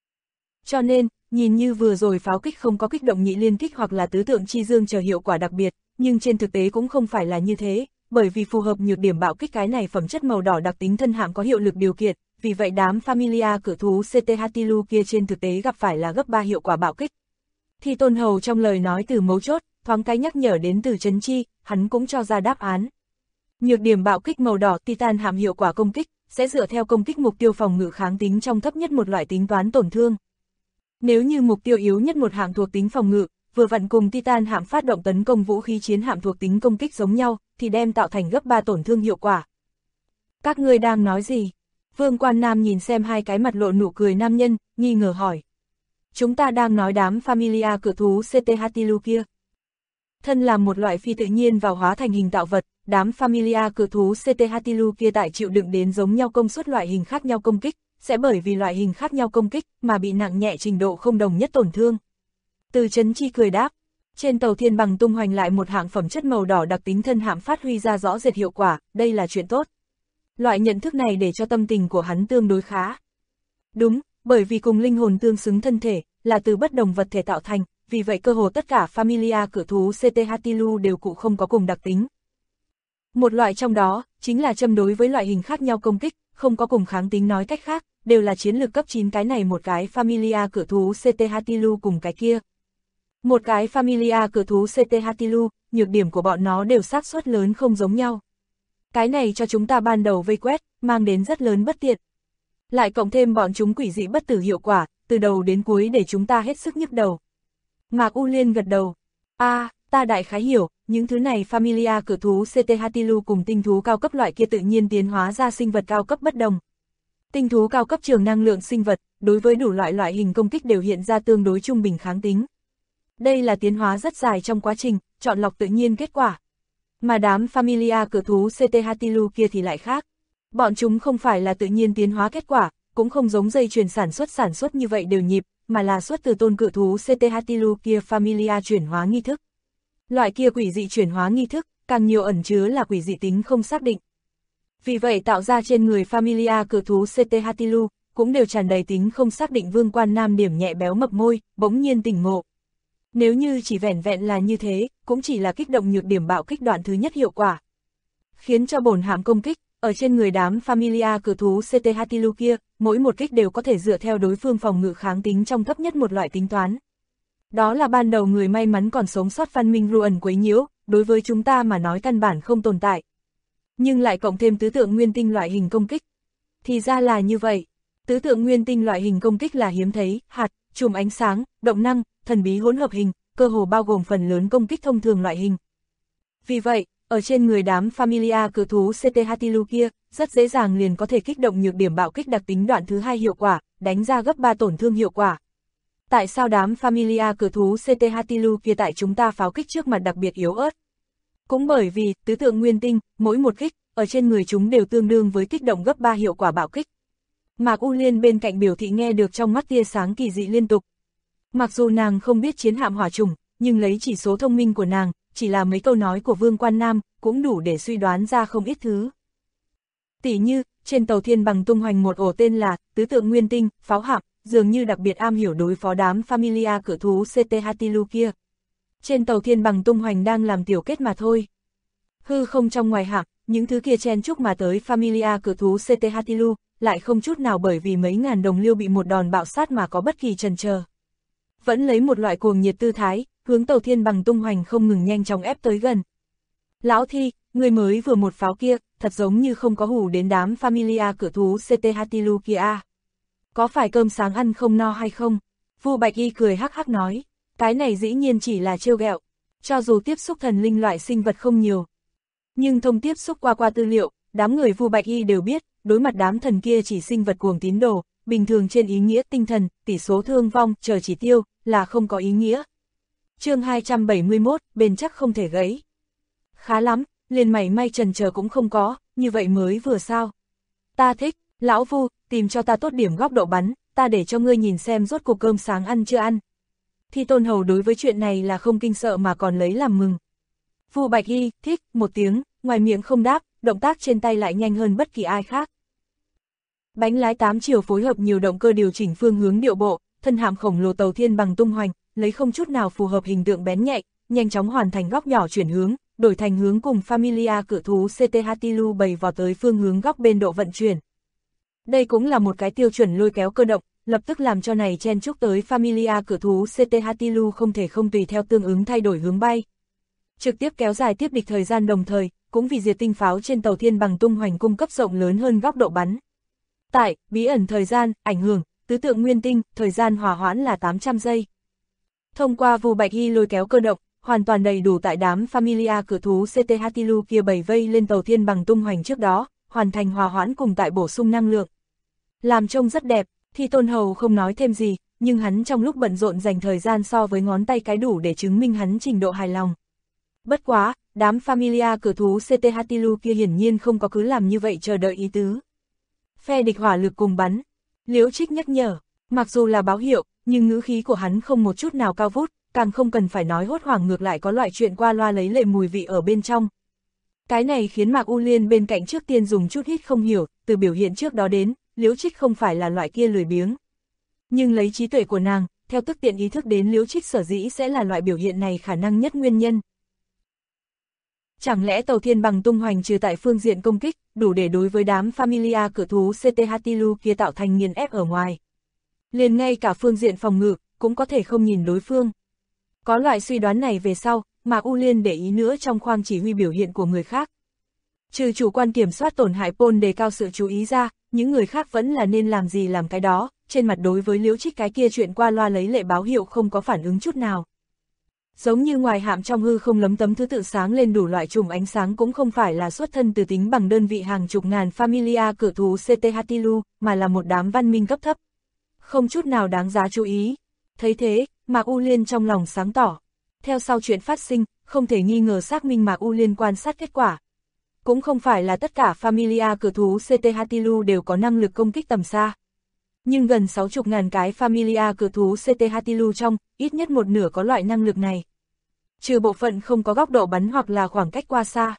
Cho nên, nhìn như vừa rồi pháo kích không có kích động nhị liên kích hoặc là tứ tượng chi dương chờ hiệu quả đặc biệt, nhưng trên thực tế cũng không phải là như thế, bởi vì phù hợp nhược điểm bạo kích cái này phẩm chất màu đỏ đặc tính thân hạm có hiệu lực điều kiện, vì vậy đám Familia cự thú CT Hatilu kia trên thực tế gặp phải là gấp 3 hiệu quả bạo kích. Thì Tôn Hầu trong lời nói từ mấu chốt, thoáng cái nhắc nhở đến từ Trấn Chi, hắn cũng cho ra đáp án. Nhược điểm bạo kích màu đỏ Titan hạm hiệu quả công kích, sẽ dựa theo công kích mục tiêu phòng ngự kháng tính trong thấp nhất một loại tính toán tổn thương. Nếu như mục tiêu yếu nhất một hạng thuộc tính phòng ngự, vừa vặn cùng Titan hạm phát động tấn công vũ khí chiến hạm thuộc tính công kích giống nhau, thì đem tạo thành gấp 3 tổn thương hiệu quả. Các ngươi đang nói gì? Vương Quan Nam nhìn xem hai cái mặt lộ nụ cười nam nhân, nghi ngờ hỏi. Chúng ta đang nói đám Familia cự thú CT Hatilu kia. Thân là một loại phi tự nhiên vào hóa thành hình tạo vật, đám Familia cự thú CT Hatilu kia tại chịu đựng đến giống nhau công suất loại hình khác nhau công kích, sẽ bởi vì loại hình khác nhau công kích mà bị nặng nhẹ trình độ không đồng nhất tổn thương. Từ Trấn Chi cười đáp, trên tàu Thiên Bằng tung hoành lại một hạng phẩm chất màu đỏ đặc tính thân hạm phát huy ra rõ rệt hiệu quả, đây là chuyện tốt. Loại nhận thức này để cho tâm tình của hắn tương đối khá. Đúng, bởi vì cùng linh hồn tương xứng thân thể, là từ bất đồng vật thể tạo thành, vì vậy cơ hồ tất cả Familia cự thú CT Hatilu đều cụ không có cùng đặc tính. Một loại trong đó, chính là châm đối với loại hình khác nhau công kích, không có cùng kháng tính nói cách khác, đều là chiến lược cấp 9 cái này một cái Familia cự thú CT Hatilu cùng cái kia. Một cái Familia cự thú CT Hatilu, nhược điểm của bọn nó đều xác suất lớn không giống nhau. Cái này cho chúng ta ban đầu vây quét, mang đến rất lớn bất tiện. Lại cộng thêm bọn chúng quỷ dị bất tử hiệu quả, từ đầu đến cuối để chúng ta hết sức nhức đầu. Mạc U Liên gật đầu. Ta đại khái hiểu, những thứ này Familia cự thú CT Hatilu cùng tinh thú cao cấp loại kia tự nhiên tiến hóa ra sinh vật cao cấp bất đồng. Tinh thú cao cấp trường năng lượng sinh vật, đối với đủ loại hình công kích đều hiện ra tương đối trung bình kháng tính. Đây là tiến hóa rất dài trong quá trình, chọn lọc tự nhiên kết quả. Mà đám Familia cự thú CT Hatilu kia thì lại khác. Bọn chúng không phải là tự nhiên tiến hóa kết quả, cũng không giống dây chuyền sản xuất như vậy đều nhịp, mà là xuất từ tôn cự thú CT Hatilu kia Familia chuyển hóa nghi thức. Loại kia quỷ dị chuyển hóa nghi thức, càng nhiều ẩn chứa là quỷ dị tính không xác định. Vì vậy tạo ra trên người Familia cự thú CT Hatilu, cũng đều tràn đầy tính không xác định. Vương Quan Nam điểm nhẹ béo mập môi, bỗng nhiên tỉnh ngộ. Nếu như chỉ vẻn vẹn là như thế, cũng chỉ là kích động nhược điểm bạo kích đoạn thứ nhất hiệu quả. Khiến cho bổn hạm công kích, ở trên người đám Familia cự thú CT Hatilu kia, mỗi một kích đều có thể dựa theo đối phương phòng ngự kháng tính trong thấp nhất một loại tính toán. Đó là ban đầu người may mắn còn sống sót văn minh Ruan quấy nhiễu, đối với chúng ta mà nói căn bản không tồn tại. Nhưng lại cộng thêm tứ tượng nguyên tinh loại hình công kích. Thì ra là như vậy, tứ tượng nguyên tinh loại hình công kích là hiếm thấy, hạt, chùm ánh sáng, động năng, thần bí hỗn hợp hình, cơ hồ bao gồm phần lớn công kích thông thường loại hình. Vì vậy, ở trên người đám Familia cự thú CT Hatilu kia, rất dễ dàng liền có thể kích động nhược điểm bạo kích đặc tính đoạn thứ hai hiệu quả, đánh ra gấp 3 tổn thương hiệu quả. Tại sao đám Familia cự thú CT Hatilu kia tại chúng ta pháo kích trước mặt đặc biệt yếu ớt? Cũng bởi vì, tứ tượng nguyên tinh, mỗi một kích, ở trên người chúng đều tương đương với kích động gấp 3 hiệu quả bạo kích. Mạc U Liên bên cạnh biểu thị nghe được trong mắt tia sáng kỳ dị liên tục. Mặc dù nàng không biết chiến hạm hỏa chủng, nhưng lấy chỉ số thông minh của nàng, chỉ là mấy câu nói của Vương Quan Nam, cũng đủ để suy đoán ra không ít thứ. Tỉ như, trên tàu Thiên Bằng tung hoành một ổ tên là tứ tượng nguyên tinh, pháo hạm, dường như đặc biệt am hiểu đối phó đám Familia cự thú CT Hatilu kia. Trên tàu Thiên Bằng tung hoành đang làm tiểu kết mà thôi. Hư không trong ngoài hạm, những thứ kia chen chúc mà tới Familia cự thú CT Hatilu, lại không chút nào bởi vì mấy ngàn đồng liêu bị một đòn bạo sát mà có bất kỳ chần chờ. Vẫn lấy một loại cuồng nhiệt tư thái, hướng tàu Thiên Bằng tung hoành không ngừng nhanh chóng ép tới gần. Lão Thi, người mới vừa một pháo kia, thật giống như không có hù đến đám Familia cự thú CT Hatilu kia à. Có phải cơm sáng ăn không no hay không? Vu Bạch Y cười hắc hắc nói, cái này dĩ nhiên chỉ là trêu ghẹo, cho dù tiếp xúc thần linh loại sinh vật không nhiều. Nhưng thông tiếp xúc qua tư liệu, đám người Vu Bạch Y đều biết, đối mặt đám thần kia chỉ sinh vật cuồng tín đồ, bình thường trên ý nghĩa tinh thần, tỷ số thương vong, chờ chỉ tiêu, là không có ý nghĩa. Chương 271, bền chắc không thể gãy. Khá lắm, liền mảy may chần chờ cũng không có, như vậy mới vừa sao. Ta thích, lão Vu, tìm cho ta tốt điểm góc độ bắn, ta để cho ngươi nhìn xem rốt cuộc cơm sáng ăn chưa ăn. Thi Tôn Hầu đối với chuyện này là không kinh sợ mà còn lấy làm mừng. Vu Bạch Y thích một tiếng, ngoài miệng không đáp, động tác trên tay lại nhanh hơn bất kỳ ai khác. Bánh lái 8 chiều phối hợp nhiều động cơ điều chỉnh phương hướng điệu bộ, thân hạm khổng lồ tàu thiên bằng tung hoành, lấy không chút nào phù hợp hình tượng bén nhạy, nhanh chóng hoàn thành góc nhỏ chuyển hướng, đổi thành hướng cùng Familia cự thú CT Hatilu bày vào tới phương hướng góc bên độ vận chuyển. Đây cũng là một cái tiêu chuẩn lôi kéo cơ động, lập tức làm cho này chen chúc tới Familia cự thú CT Hatilu không thể không tùy theo tương ứng thay đổi hướng bay. Trực tiếp kéo dài tiếp địch thời gian đồng thời, cũng vì diệt tinh pháo trên tàu thiên bằng tung hoành cung cấp rộng lớn hơn góc độ bắn. Tại, bí ẩn thời gian, ảnh hưởng, tứ tượng nguyên tinh, thời gian hòa hoãn là 800 giây. Thông qua Vu Bạch Y lôi kéo cơ động, hoàn toàn đầy đủ tại đám Familia cự thú CT Hatilu kia bày vây lên tàu thiên bằng tung hoành trước đó, hoàn thành hòa hoãn cùng tại bổ sung năng lượng. Làm trông rất đẹp, Thi Tôn Hầu không nói thêm gì, nhưng hắn trong lúc bận rộn dành thời gian so với ngón tay cái đủ để chứng minh hắn trình độ hài lòng. Bất quá, đám Familia cự thú CT Hatilu kia hiển nhiên không có cứ làm như vậy chờ đợi ý tứ. Phe địch hỏa lực cùng bắn. Liễu Trích nhắc nhở, mặc dù là báo hiệu, nhưng ngữ khí của hắn không một chút nào cao vút, càng không cần phải nói hốt hoảng, ngược lại có loại chuyện qua loa lấy lệ mùi vị ở bên trong. Cái này khiến Mạc U Liên bên cạnh trước tiên dùng chút hít không hiểu, từ biểu hiện trước đó đến, Liễu Trích không phải là loại kia lười biếng. Nhưng lấy trí tuệ của nàng, theo tức tiện ý thức đến Liễu Trích sở dĩ sẽ là loại biểu hiện này khả năng nhất nguyên nhân. Chẳng lẽ tàu thiên bằng tung hoành trừ tại phương diện công kích, đủ để đối với đám Familia cự thú CT Hatilu kia tạo thành nghiền ép ở ngoài. Liền ngay cả phương diện phòng ngự, cũng có thể không nhìn đối phương. Có loại suy đoán này về sau, Mạc U Liên để ý nữa trong khoang chỉ huy biểu hiện của người khác. Trừ chủ quan kiểm soát tổn hại Pôn đề cao sự chú ý ra, những người khác vẫn là nên làm gì làm cái đó, trên mặt đối với Liễu Trích cái kia chuyện qua loa lấy lệ báo hiệu không có phản ứng chút nào. Giống như ngoài hạm trong hư không lấm tấm thứ tự sáng lên đủ loại chùm ánh sáng cũng không phải là xuất thân từ tính bằng đơn vị hàng chục ngàn Familia cự thú CT Hatilu, mà là một đám văn minh cấp thấp. Không chút nào đáng giá chú ý. Thấy thế, Mạc U Liên trong lòng sáng tỏ. Theo sau chuyện phát sinh, không thể nghi ngờ xác minh Mạc U Liên quan sát kết quả. Cũng không phải là tất cả Familia cự thú CT Hatilu đều có năng lực công kích tầm xa. Nhưng gần 60.000 cái Familia cự thú CT Hatilu trong, ít nhất một nửa có loại năng lực này. Trừ bộ phận không có góc độ bắn hoặc là khoảng cách qua xa.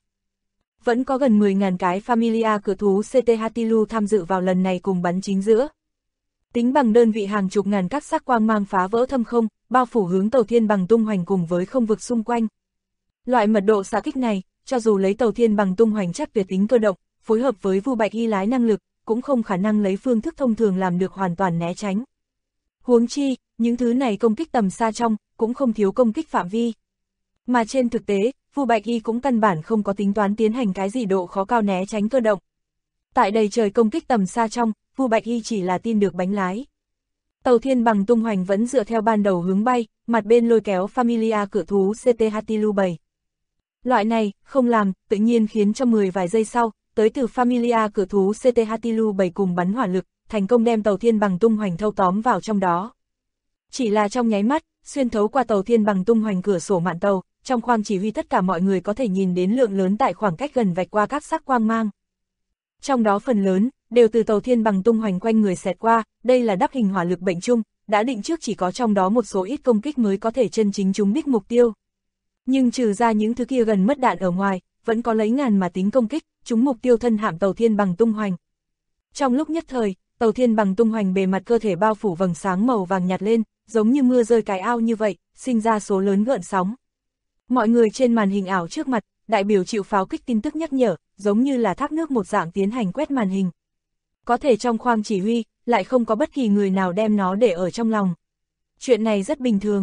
Vẫn có gần 10.000 cái Familia cự thú CT Hatilu tham dự vào lần này cùng bắn chính giữa. Tính bằng đơn vị hàng chục ngàn các sắc quang mang phá vỡ thâm không, bao phủ hướng tàu thiên bằng tung hoành cùng với không vực xung quanh. Loại mật độ xạ kích này, cho dù lấy tàu thiên bằng tung hoành chắc tuyệt tính cơ động, phối hợp với Vu Bạch Y lái năng lực, cũng không khả năng lấy phương thức thông thường làm được hoàn toàn né tránh. Huống chi, những thứ này công kích tầm xa trong, cũng không thiếu công kích phạm vi. Mà trên thực tế, Vu Bạch Y cũng căn bản không có tính toán tiến hành cái gì độ khó cao né tránh cơ động. Tại đầy trời công kích tầm xa trong, Vu Bạch Y chỉ là tin được bánh lái. Tàu thiên bằng tung hoành vẫn dựa theo ban đầu hướng bay, mặt bên lôi kéo Familia cự thú CT Hatilu 7. Loại này, không làm, tự nhiên khiến cho 10 vài giây sau, tới từ Familia cự thú CT Hatilu 7 cùng bắn hỏa lực, thành công đem tàu thiên bằng tung hoành thâu tóm vào trong đó. Chỉ là trong nháy mắt, xuyên thấu qua tàu thiên bằng tung hoành cửa sổ mạn tàu, trong khoang chỉ huy tất cả mọi người có thể nhìn đến lượng lớn tại khoảng cách gần vạch qua các sắc quang mang. Trong đó phần lớn, đều từ tàu thiên bằng tung hoành quanh người xẹt qua, đây là đắp hình hỏa lực bệnh chung, đã định trước chỉ có trong đó một số ít công kích mới có thể chân chính trúng đích mục tiêu. Nhưng trừ ra những thứ kia gần mất đạn ở ngoài, vẫn có lấy ngàn mà tính công kích, trúng mục tiêu thân hạm tàu thiên bằng tung hoành. Trong lúc nhất thời, tàu thiên bằng tung hoành bề mặt cơ thể bao phủ vầng sáng màu vàng nhạt lên, giống như mưa rơi cái ao như vậy, sinh ra số lớn gợn sóng. Mọi người trên màn hình ảo trước mặt, đại biểu chịu pháo kích tin tức nhắc nhở, giống như là thác nước một dạng tiến hành quét màn hình. Có thể trong khoang chỉ huy, lại không có bất kỳ người nào đem nó để ở trong lòng. Chuyện này rất bình thường.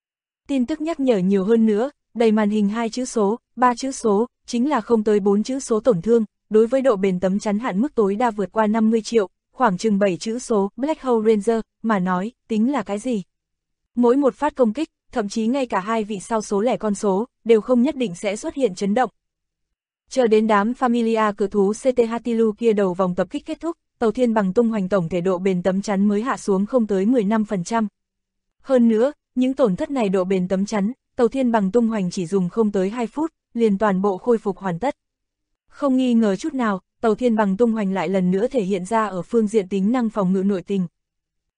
Tin tức nhắc nhở nhiều hơn nữa, đầy màn hình 2 chữ số, 3 chữ số, chính là không tới 4 chữ số tổn thương, đối với độ bền tấm chắn hạn mức tối đa vượt qua 50 triệu, khoảng chừng 7 chữ số, Black Hole Ranger, mà nói, tính là cái gì? Mỗi một phát công kích, thậm chí ngay cả hai vị sau số lẻ con số, đều không nhất định sẽ xuất hiện chấn động. Chờ đến đám Familia cự thú CT Hatilu kia đầu vòng tập kích kết thúc, tàu thiên bằng tung hoành tổng thể độ bền tấm chắn mới hạ xuống không tới 15%. Hơn nữa, những tổn thất này độ bền tấm chắn, tàu thiên bằng tung hoành chỉ dùng không tới 2 phút, liền toàn bộ khôi phục hoàn tất. Không nghi ngờ chút nào, tàu thiên bằng tung hoành lại lần nữa thể hiện ra ở phương diện tính năng phòng ngự nội tình.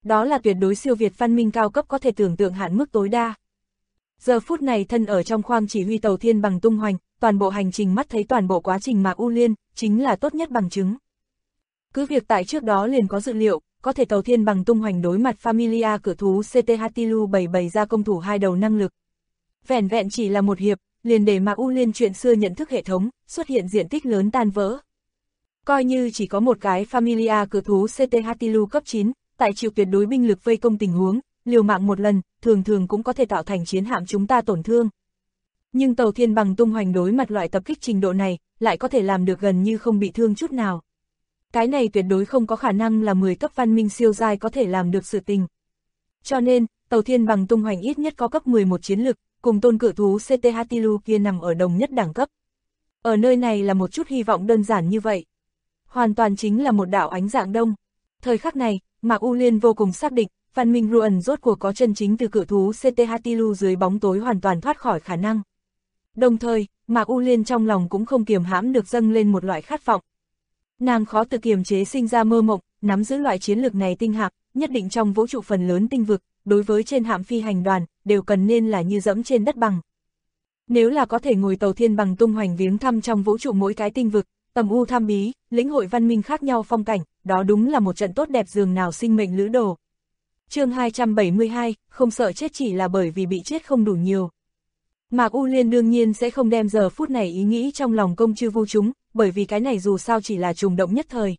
Đó là tuyệt đối siêu việt văn minh cao cấp có thể tưởng tượng hạn mức tối đa. Giờ phút này thân ở trong khoang chỉ huy tàu thiên bằng tung hoành, toàn bộ hành trình mắt thấy toàn bộ quá trình Mạc U Liên, chính là tốt nhất bằng chứng. Cứ việc tại trước đó liền có dự liệu, có thể tàu thiên bằng tung hoành đối mặt Familia cự thú CT-Hatilu bày ra công thủ hai đầu năng lực. Vẻn vẹn chỉ là một hiệp, liền để Mạc U Liên chuyện xưa nhận thức hệ thống, xuất hiện diện tích lớn tan vỡ. Coi như chỉ có một cái Familia cự thú CT-Hatilu cấp 9, tại chịu tuyệt đối binh lực vây công tình huống, liều mạng một lần, thường thường cũng có thể tạo thành chiến hạm chúng ta tổn thương. Nhưng tàu thiên bằng tung hoành đối mặt loại tập kích trình độ này, lại có thể làm được gần như không bị thương chút nào. Cái này tuyệt đối không có khả năng là 10 cấp văn minh siêu giai có thể làm được sự tình. Cho nên, tàu thiên bằng tung hoành ít nhất có cấp 11 chiến lực, cùng tôn cự thú CT-Hatilu kia nằm ở đồng nhất đẳng cấp. Ở nơi này là một chút hy vọng đơn giản như vậy. Hoàn toàn chính là một đạo ánh dạng đông. Thời khắc này, Mạc U Liên vô cùng xác định, văn minh Ruan rốt cuộc có chân chính từ cự thú CT-Hatilu dưới bóng tối hoàn toàn thoát khỏi khả năng. Đồng thời, Mạc U Liên trong lòng cũng không kiềm hãm được dâng lên một loại khát vọng. Nàng khó tự kiềm chế sinh ra mơ mộng, nắm giữ loại chiến lược này tinh hạm, nhất định trong vũ trụ phần lớn tinh vực, đối với trên hạm phi hành đoàn, đều cần nên là như dẫm trên đất bằng. Nếu là có thể ngồi tàu thiên bằng tung hoành viếng thăm trong vũ trụ mỗi cái tinh vực, tầm u tham bí, lĩnh hội văn minh khác nhau phong cảnh, đó đúng là một trận tốt đẹp dường nào sinh mệnh lữ đồ. Chương 272, không sợ chết chỉ là bởi vì bị chết không đủ nhiều. Mạc U Liên đương nhiên sẽ không đem giờ phút này ý nghĩ trong lòng công chư vu chúng, bởi vì cái này dù sao chỉ là trùng động nhất thời.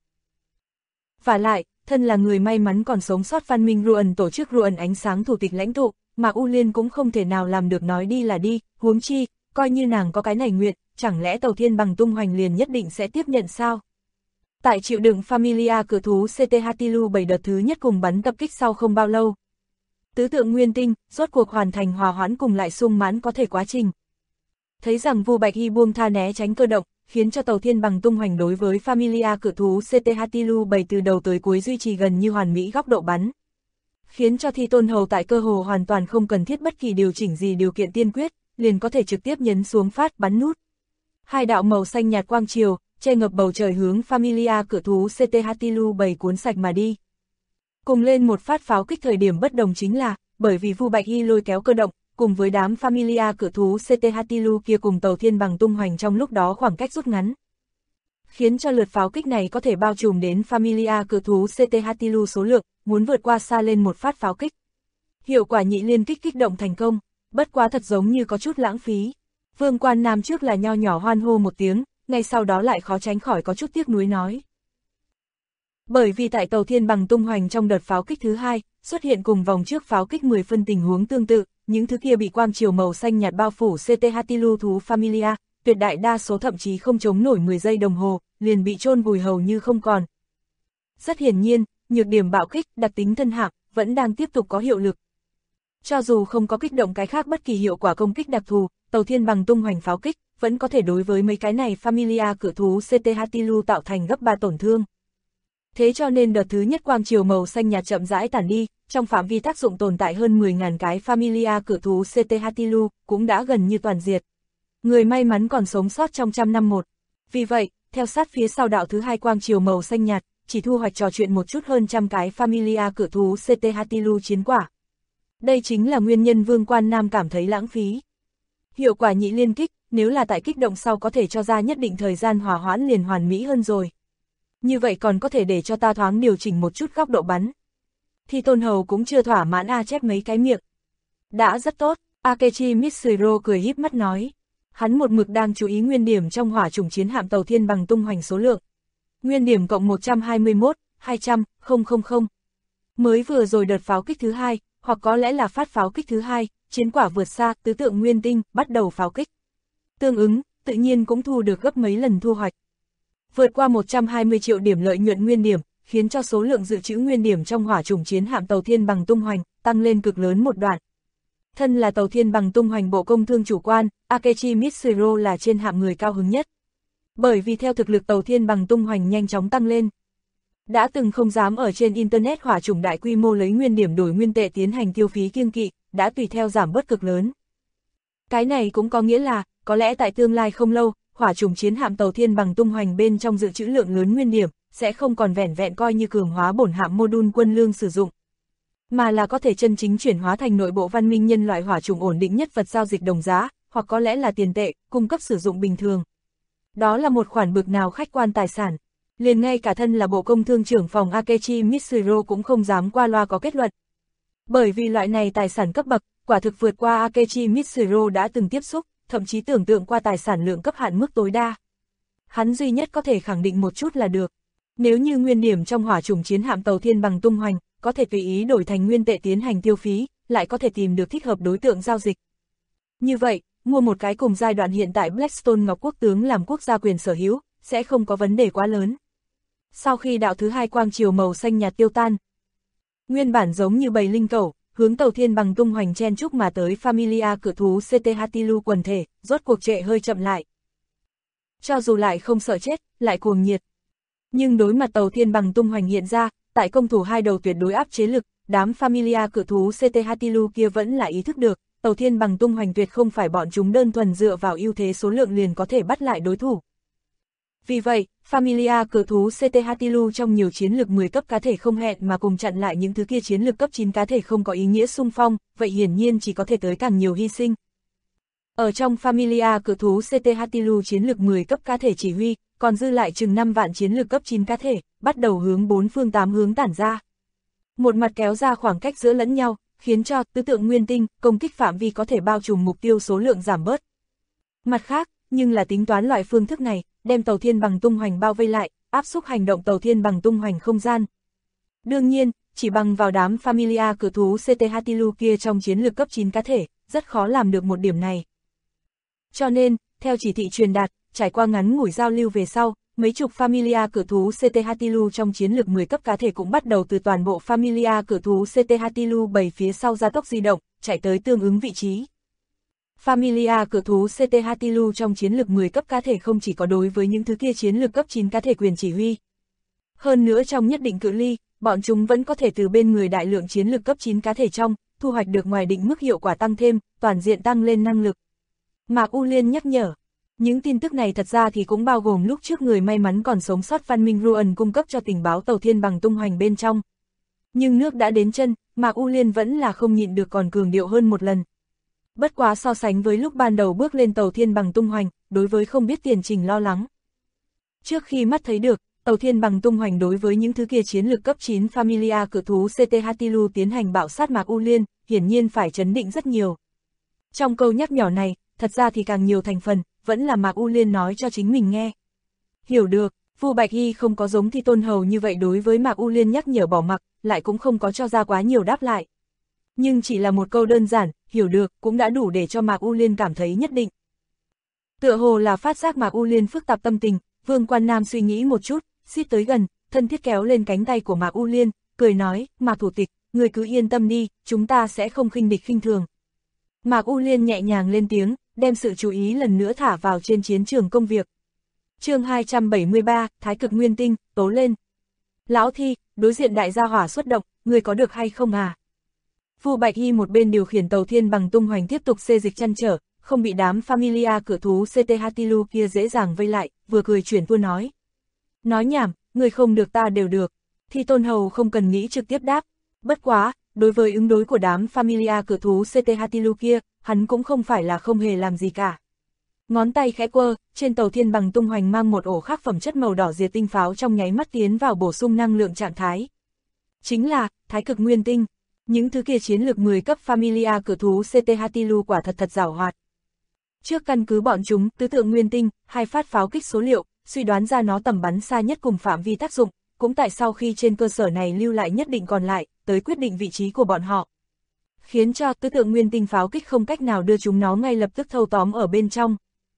Vả lại, thân là người may mắn còn sống sót văn minh Ruan tổ chức Ruan ánh sáng thủ tịch lãnh tụ, Mạc U Liên cũng không thể nào làm được nói đi là đi, huống chi, coi như nàng có cái này nguyện, chẳng lẽ tàu thiên bằng tung hoành liền nhất định sẽ tiếp nhận sao? Tại chịu đựng Familia cự thú CT-Hatilu 7 đợt thứ nhất cùng bắn tập kích sau không bao lâu. Tứ tượng nguyên tinh, rốt cuộc hoàn thành hòa hoãn cùng lại sung mãn có thể quá trình. Thấy rằng Vu Bạch Hy buông tha né tránh cơ động, khiến cho tàu thiên bằng tung hoành đối với Familia cự thú CT-Hatilu 7 từ đầu tới cuối duy trì gần như hoàn mỹ góc độ bắn. Khiến cho Thi Tôn Hầu tại cơ hồ hoàn toàn không cần thiết bất kỳ điều chỉnh gì điều kiện tiên quyết, liền có thể trực tiếp nhấn xuống phát bắn nút. Hai đạo màu xanh nhạt quang chiều, che ngập bầu trời hướng Familia cự thú CT-Hatilu 7 cuốn sạch mà đi. Cùng lên một phát pháo kích thời điểm bất đồng chính là, bởi vì Vu Bạch Hy lôi kéo cơ động, cùng với đám Familia cự thú CT-Hatilu kia cùng tàu thiên bằng tung hoành trong lúc đó khoảng cách rút ngắn. Khiến cho lượt pháo kích này có thể bao trùm đến Familia cự thú CT-Hatilu số lượng, muốn vượt qua xa lên một phát pháo kích. Hiệu quả nhị liên kích kích động thành công, bất quá thật giống như có chút lãng phí. Vương Quan Nam trước là nho nhỏ hoan hô một tiếng, ngay sau đó lại khó tránh khỏi có chút tiếc nuối nói. Bởi vì tại tàu thiên bằng tung hoành trong đợt pháo kích thứ hai, xuất hiện cùng vòng trước pháo kích 10 phân tình huống tương tự, những thứ kia bị quang chiều màu xanh nhạt bao phủ CT-Hatilu thú Familia, tuyệt đại đa số thậm chí không chống nổi 10 giây đồng hồ, liền bị chôn vùi hầu như không còn. Rất hiển nhiên, nhược điểm bạo kích, đặc tính thân hạm, vẫn đang tiếp tục có hiệu lực. Cho dù không có kích động cái khác bất kỳ hiệu quả công kích đặc thù, tàu thiên bằng tung hoành pháo kích, vẫn có thể đối với mấy cái này Familia cự thú CT-Hatilu tạo thành gấp 3 tổn thương. Thế cho nên đợt thứ nhất quang chiều màu xanh nhạt chậm rãi tản đi, trong phạm vi tác dụng tồn tại hơn 10.000 cái Familia cự thú CT-Hatilu, cũng đã gần như toàn diệt. Người may mắn còn sống sót trong trăm năm một. Vì vậy, theo sát phía sau đạo thứ hai quang chiều màu xanh nhạt, chỉ thu hoạch trò chuyện một chút hơn trăm cái Familia cự thú CT-Hatilu chiến quả. Đây chính là nguyên nhân Vương Quan Nam cảm thấy lãng phí. Hiệu quả nhị liên kích, nếu là tại kích động sau có thể cho ra nhất định thời gian hòa hoãn liền hoàn mỹ hơn rồi. Như vậy còn có thể để cho ta thoáng điều chỉnh một chút góc độ bắn. Thi Tôn Hầu cũng chưa thỏa mãn chép mấy cái miệng. Đã rất tốt, Akechi Mitsuro cười híp mắt nói. Hắn một mực đang chú ý nguyên điểm trong hỏa chủng chiến hạm tàu thiên bằng tung hoành số lượng. Nguyên điểm cộng 121, 200, 000. Mới vừa rồi đợt pháo kích thứ hai, hoặc có lẽ là phát pháo kích thứ hai, chiến quả vượt xa, tứ tượng nguyên tinh, bắt đầu pháo kích. Tương ứng, tự nhiên cũng thu được gấp mấy lần thu hoạch. Vượt qua 120 triệu điểm lợi nhuận nguyên điểm, khiến cho số lượng dự trữ nguyên điểm trong hỏa chủng chiến hạm tàu thiên bằng tung hoành, tăng lên cực lớn một đoạn. Thân là tàu thiên bằng tung hoành bộ công thương chủ quan, Akechi Mitsuro là trên hạm người cao hứng nhất. Bởi vì theo thực lực tàu thiên bằng tung hoành nhanh chóng tăng lên, đã từng không dám ở trên Internet hỏa chủng đại quy mô lấy nguyên điểm đổi nguyên tệ tiến hành tiêu phí kiêng kỵ, đã tùy theo giảm bớt cực lớn. Cái này cũng có nghĩa là, có lẽ tại tương lai không lâu, hỏa chủng chiến hạm tàu thiên bằng tung hoành bên trong dự trữ lượng lớn nguyên điểm, sẽ không còn vẻn vẹn coi như cường hóa bổn hạm mô đun quân lương sử dụng. mà là có thể chân chính chuyển hóa thành nội bộ văn minh nhân loại hỏa chủng ổn định nhất vật giao dịch đồng giá, hoặc có lẽ là tiền tệ, cung cấp sử dụng bình thường. Đó là một khoản bực nào khách quan tài sản. Liền ngay cả thân là Bộ Công Thương trưởng phòng Akechi Mitsuro cũng không dám qua loa có kết luận. Bởi vì loại này tài sản cấp bậc, quả thực vượt qua Akechi Mitsuro đã từng tiếp xúc, thậm chí tưởng tượng qua tài sản lượng cấp hạn mức tối đa. Hắn duy nhất có thể khẳng định một chút là được. Nếu như nguyên điểm trong hỏa chủng chiến hạm tàu Thiên Bằng tung hoành, có thể tùy ý đổi thành nguyên tệ tiến hành tiêu phí, lại có thể tìm được thích hợp đối tượng giao dịch. Như vậy, mua một cái cùng giai đoạn hiện tại Blackstone Ngọc Quốc tướng làm quốc gia quyền sở hữu, sẽ không có vấn đề quá lớn. Sau khi đạo thứ hai quang chiều màu xanh nhạt tiêu tan, nguyên bản giống như bầy linh cẩu, hướng tàu Thiên Bằng tung hoành chen chúc mà tới Familia cự thú CT Hatilu quần thể, rốt cuộc trệ hơi chậm lại. Cho dù lại không sợ chết, lại cuồng nhiệt. Nhưng đối mặt tàu Thiên Bằng tung hoành hiện ra, tại công thủ hai đầu tuyệt đối áp chế lực, đám Familia cự thú CT Hatilu kia vẫn là ý thức được, tàu Thiên Bằng tung hoành tuyệt không phải bọn chúng đơn thuần dựa vào ưu thế số lượng liền có thể bắt lại đối thủ. Vì vậy, Familia cự thú CT Hatilu trong nhiều chiến lược 10 cấp cá thể không hẹn mà cùng chặn lại những thứ kia chiến lược cấp 9 cá thể không có ý nghĩa xung phong, vậy hiển nhiên chỉ có thể tới càng nhiều hy sinh. Ở trong Familia cự thú CT Hatilu chiến lược 10 cấp cá thể chỉ huy, còn dư lại chừng 5 vạn chiến lược cấp 9 cá thể, bắt đầu hướng 4 phương 8 hướng tản ra. Một mặt kéo ra khoảng cách giữa lẫn nhau, khiến cho tứ tượng nguyên tinh, công kích phạm vi có thể bao trùm mục tiêu số lượng giảm bớt. Mặt khác, nhưng là tính toán loại phương thức này, đem tàu Thiên Bằng tung hoành bao vây lại, áp xúc hành động tàu Thiên Bằng tung hoành không gian. Đương nhiên, chỉ bằng vào đám Familia cự thú CT Hatilu kia trong chiến lược cấp 9 cá thể, rất khó làm được một điểm này. Cho nên, theo chỉ thị truyền đạt, trải qua ngắn ngủi giao lưu về sau, mấy chục Familia cự thú CT Hatilu trong chiến lược 10 cấp cá thể cũng bắt đầu từ toàn bộ Familia cự thú CT Hatilu bầy phía sau gia tốc di động, chạy tới tương ứng vị trí. Familia cự thú CT Hatilu trong chiến lược 10 cấp cá thể không chỉ có đối với những thứ kia chiến lược cấp 9 cá thể quyền chỉ huy. Hơn nữa trong nhất định cự ly, bọn chúng vẫn có thể từ bên người đại lượng chiến lược cấp 9 cá thể trong, thu hoạch được ngoài định mức hiệu quả tăng thêm, toàn diện tăng lên năng lực. Mạc U Liên nhắc nhở. Những tin tức này thật ra thì cũng bao gồm lúc trước người may mắn còn sống sót văn minh Ruan cung cấp cho tình báo tàu Thiên Bằng tung hoành bên trong. Nhưng nước đã đến chân, Mạc U Liên vẫn là không nhịn được còn cường điệu hơn một lần. Bất quá so sánh với lúc ban đầu bước lên tàu Thiên Bằng tung hoành, đối với không biết tiền trình lo lắng. Trước khi mắt thấy được, tàu Thiên Bằng tung hoành đối với những thứ kia chiến lược cấp 9 Familia cự thú CT Hatilu tiến hành bạo sát Mạc U Liên, hiển nhiên phải chấn định rất nhiều. Trong câu nhắc nhỏ này, thật ra thì càng nhiều thành phần, vẫn là Mạc U Liên nói cho chính mình nghe. Hiểu được, Vu Bạch Hy không có giống Thi Tôn Hầu như vậy đối với Mạc U Liên nhắc nhở bỏ mặc, lại cũng không có cho ra quá nhiều đáp lại. Nhưng chỉ là một câu đơn giản, hiểu được, cũng đã đủ để cho Mạc U Liên cảm thấy nhất định. Tựa hồ là phát giác Mạc U Liên phức tạp tâm tình, Vương Quan Nam suy nghĩ một chút, xít tới gần, thân thiết kéo lên cánh tay của Mạc U Liên, cười nói, Mạc thủ tịch, người cứ yên tâm đi, chúng ta sẽ không khinh địch khinh thường. Mạc U Liên nhẹ nhàng lên tiếng, đem sự chú ý lần nữa thả vào trên chiến trường công việc. Chương 273, Thái cực nguyên tinh, tố lên. Lão Thi, đối diện đại gia hỏa xuất động, người có được hay không à? Vu Bạch Hy một bên điều khiển tàu Thiên Bằng tung hoành tiếp tục xê dịch chăn trở, không bị đám Familia cự thú CT Hatilu kia dễ dàng vây lại, vừa cười chuyển tua nói. Nói nhảm, người không được ta đều được. Thi Tôn Hầu không cần nghĩ trực tiếp đáp. Bất quá, đối với ứng đối của đám Familia cự thú CT Hatilu kia, hắn cũng không phải là không hề làm gì cả. Ngón tay khẽ quơ, trên tàu Thiên Bằng tung hoành mang một ổ khắc phẩm chất màu đỏ diệt tinh pháo trong nháy mắt tiến vào bổ sung năng lượng trạng thái. Chính là, Thái cực nguyên tinh. Những thứ kia chiến lược 10 cấp Familia cự thú CT Hatilu quả thật giàu hoạt. Trước căn cứ bọn chúng, tứ tượng nguyên tinh, hai phát pháo kích số liệu, suy đoán ra nó tầm bắn xa nhất cùng phạm vi tác dụng, cũng tại sau khi trên cơ sở này lưu lại nhất định còn lại, tới quyết định vị trí của bọn họ. Khiến cho tứ tượng nguyên tinh pháo kích không cách nào đưa chúng nó ngay lập tức thâu tóm ở bên trong.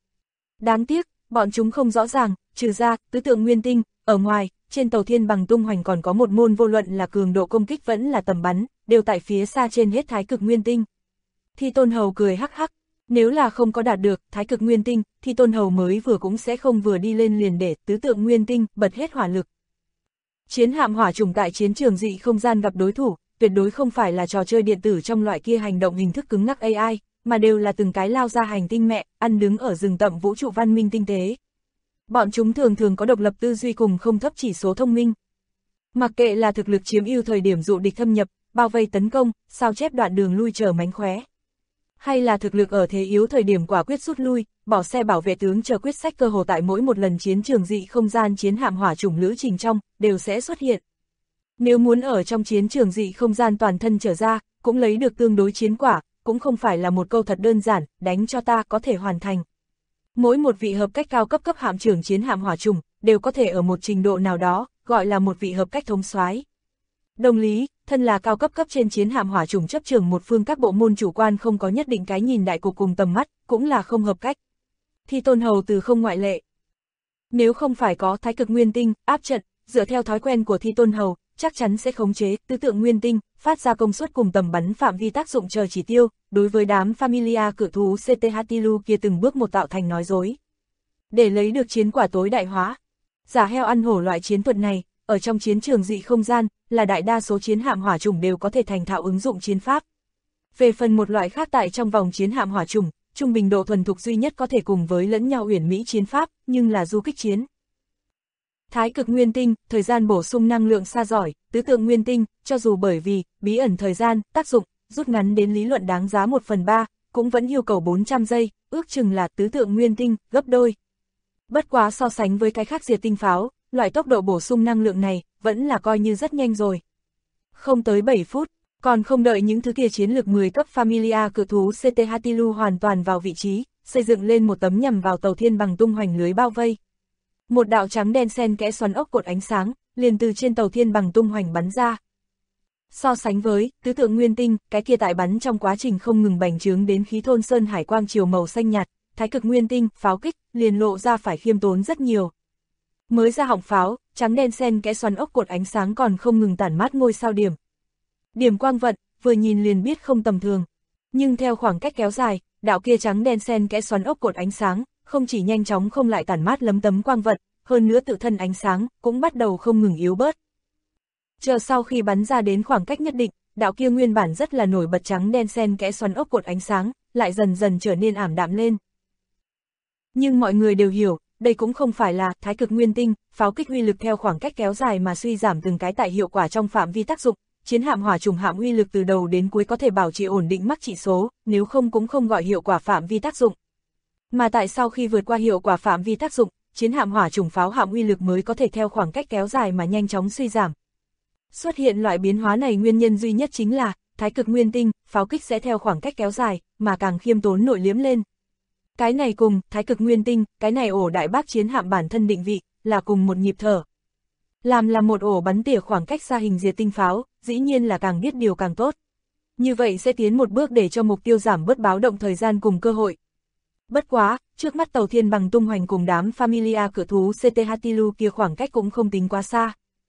Đáng tiếc, bọn chúng không rõ ràng, trừ ra, tứ tượng nguyên tinh, ở ngoài, trên tàu Thiên Bằng tung hoành còn có một môn vô luận là cường độ công kích vẫn là tầm bắn, đều tại phía xa trên hết Thái cực nguyên tinh. Thi Tôn Hầu cười hắc hắc, nếu là không có đạt được Thái cực nguyên tinh, Thi Tôn Hầu mới vừa cũng sẽ không vừa đi lên liền để tứ tượng nguyên tinh bật hết hỏa lực. Chiến hạm hỏa trùng tại chiến trường dị không gian gặp đối thủ, tuyệt đối không phải là trò chơi điện tử trong loại kia hành động hình thức cứng ngắc AI, mà đều là từng cái lao ra hành tinh mẹ, ăn đứng ở rừng tậm vũ trụ văn minh tinh tế. Bọn chúng thường thường có độc lập tư duy cùng không thấp chỉ số thông minh. Mặc kệ là thực lực chiếm ưu thời điểm dụ địch thâm nhập, bao vây tấn công, sao chép đoạn đường lui chờ mánh khóe. Hay là thực lực ở thế yếu thời điểm quả quyết rút lui, bỏ xe bảo vệ tướng chờ quyết sách cơ hồ tại mỗi một lần chiến trường dị không gian chiến hạm hỏa chủng lữ trình trong, đều sẽ xuất hiện. Nếu muốn ở trong chiến trường dị không gian toàn thân trở ra, cũng lấy được tương đối chiến quả, cũng không phải là một câu thật đơn giản, đánh cho ta có thể hoàn thành. Mỗi một vị hợp cách cao cấp cấp hạm trưởng chiến hạm hỏa chủng, đều có thể ở một trình độ nào đó, gọi là một vị hợp cách thống soái. Đồng lý, thân là cao cấp cấp trên chiến hạm hỏa chủng chấp trưởng một phương các bộ môn chủ quan không có nhất định cái nhìn đại cục cùng tầm mắt, cũng là không hợp cách. Thi Tôn Hầu từ không ngoại lệ. Nếu không phải có Thái Cực Nguyên Tinh áp trận, dựa theo thói quen của Thi Tôn Hầu, chắc chắn sẽ khống chế tứ tượng nguyên tinh, phát ra công suất cùng tầm bắn phạm vi tác dụng chờ chỉ tiêu, đối với đám Familia cự thú CTHTLU kia từng bước một tạo thành nói dối. Để lấy được chiến quả tối đại hóa, giả heo ăn hổ loại chiến thuật này, ở trong chiến trường dị không gian, là đại đa số chiến hạm hỏa chủng đều có thể thành thạo ứng dụng chiến pháp. Về phần một loại khác tại trong vòng chiến hạm hỏa chủng, trung bình độ thuần thục duy nhất có thể cùng với lẫn nhau uyển mỹ chiến pháp, nhưng là du kích chiến. Thái cực nguyên tinh, thời gian bổ sung năng lượng xa giỏi, tứ tượng nguyên tinh, cho dù bởi vì bí ẩn thời gian, tác dụng, rút ngắn đến lý luận đáng giá 1/3, cũng vẫn yêu cầu 400 giây, ước chừng là tứ tượng nguyên tinh, gấp đôi. Bất quá so sánh với cái khác diệt tinh pháo, loại tốc độ bổ sung năng lượng này, vẫn là coi như rất nhanh rồi. Không tới 7 phút, còn không đợi những thứ kia chiến lược 10 cấp Familia cự thú CTHTLU hoàn toàn vào vị trí, xây dựng lên một tấm nhằm vào tàu thiên bằng tung hoành lưới bao vây. Một đạo trắng đen xen kẽ xoắn ốc cột ánh sáng, liền từ trên tàu thiên bằng tung hoành bắn ra. So sánh với tứ tượng nguyên tinh, cái kia tại bắn trong quá trình không ngừng bành trướng đến khí thôn sơn hải quang chiều màu xanh nhạt, thái cực nguyên tinh, pháo kích, liền lộ ra phải khiêm tốn rất nhiều. Mới ra họng pháo, trắng đen xen kẽ xoắn ốc cột ánh sáng còn không ngừng tản mát ngôi sao điểm. Điểm quang vận, vừa nhìn liền biết không tầm thường. Nhưng theo khoảng cách kéo dài, đạo kia trắng đen xen kẽ xoắn ốc cột ánh sáng, không chỉ nhanh chóng không lại tản mát lấm tấm quang vận, hơn nữa tự thân ánh sáng cũng bắt đầu không ngừng yếu bớt. Chờ sau khi bắn ra đến khoảng cách nhất định, đạo kia nguyên bản rất là nổi bật trắng đen xen kẽ xoắn ốc cột ánh sáng, lại dần dần trở nên ảm đạm lên. Nhưng mọi người đều hiểu, đây cũng không phải là thái cực nguyên tinh, pháo kích uy lực theo khoảng cách kéo dài mà suy giảm từng cái tại hiệu quả trong phạm vi tác dụng, chiến hạm hỏa trùng hạm uy lực từ đầu đến cuối có thể bảo trì ổn định mắc trị số, nếu không cũng không gọi hiệu quả phạm vi tác dụng. Mà tại sau khi vượt qua hiệu quả phạm vi tác dụng, chiến hạm hỏa trùng pháo hạm uy lực mới có thể theo khoảng cách kéo dài mà nhanh chóng suy giảm. Xuất hiện loại biến hóa này nguyên nhân duy nhất chính là, thái cực nguyên tinh, pháo kích sẽ theo khoảng cách kéo dài, mà càng khiêm tốn nội liếm lên. Cái này cùng, thái cực nguyên tinh, cái này ổ đại bác chiến hạm bản thân định vị, là cùng một nhịp thở. Làm là một ổ bắn tỉa khoảng cách xa hình diệt tinh pháo, dĩ nhiên là càng biết điều càng tốt. Như vậy sẽ tiến một bước để cho mục tiêu giảm bớt báo động thời gian cùng cơ hội. Bất quá, trước mắt tàu thiên bằng tung hoành cùng đám Familia cự thú CTHTLU kia khoảng cách cũng không tính quá xa.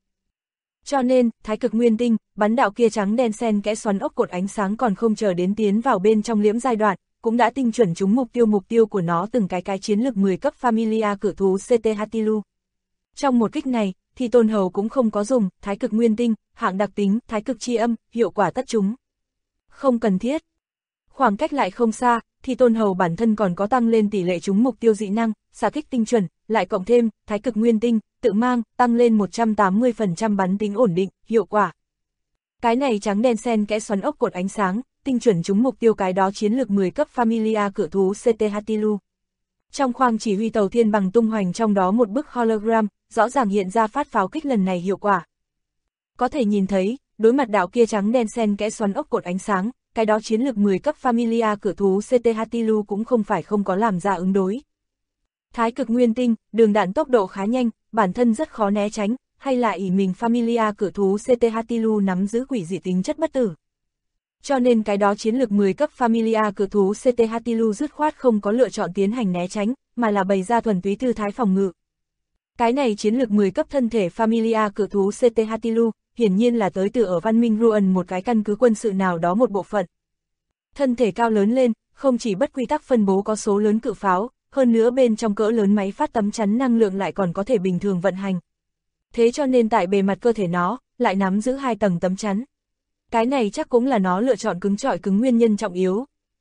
Cho nên, thái cực nguyên tinh, bắn đạo kia trắng đen xen kẽ xoắn ốc cột ánh sáng còn không chờ đến tiến vào bên trong liễm giai đoạn, cũng đã tinh chuẩn trúng mục tiêu của nó từng cái chiến lược 10 cấp Familia cự thú CTHTLU. Trong một kích này, thì Tôn Hầu cũng không có dùng thái cực nguyên tinh, hạng đặc tính, thái cực chi âm, hiệu quả tất chúng. Không cần thiết. Khoảng cách lại không xa, thì Tôn Hầu bản thân còn có tăng lên tỷ lệ trúng mục tiêu dị năng, xạ kích tinh chuẩn, lại cộng thêm thái cực nguyên tinh, tự mang, tăng lên 180% bắn tính ổn định, hiệu quả. Cái này trắng đen xen kẽ xoắn ốc cột ánh sáng, tinh chuẩn trúng mục tiêu cái đó chiến lược 10 cấp Familia cự thú CTHTLU. Trong khoang chỉ huy tàu thiên bằng tung hoành trong đó một bức hologram, rõ ràng hiện ra phát pháo kích lần này hiệu quả. Có thể nhìn thấy, đối mặt đạo kia trắng đen xen kẽ xoắn ốc cột ánh sáng, cái đó chiến lược 10 cấp Familia cự thú CTHTLU cũng không phải không có làm ra ứng đối. Thái cực nguyên tinh, đường đạn tốc độ khá nhanh, bản thân rất khó né tránh, hay là ỷ mình Familia cự thú CTHTLU nắm giữ quỷ dị tính chất bất tử. Cho nên cái đó chiến lược 10 cấp Familia cự thú CTHTLU dứt khoát không có lựa chọn tiến hành né tránh, mà là bày ra thuần túy tư thái phòng ngự. Cái này chiến lược 10 cấp thân thể Familia cự thú CTHTLU, hiển nhiên là tới từ ở văn minh Ruan một cái căn cứ quân sự nào đó một bộ phận. Thân thể cao lớn lên, không chỉ bất quy tắc phân bố có số lớn cự pháo, hơn nữa bên trong cỡ lớn máy phát tấm chắn năng lượng lại còn có thể bình thường vận hành. Thế cho nên tại bề mặt cơ thể nó, lại nắm giữ 2 tầng tấm chắn. Cái này chắc cũng là nó lựa chọn cứng trọi cứng nguyên nhân trọng yếu.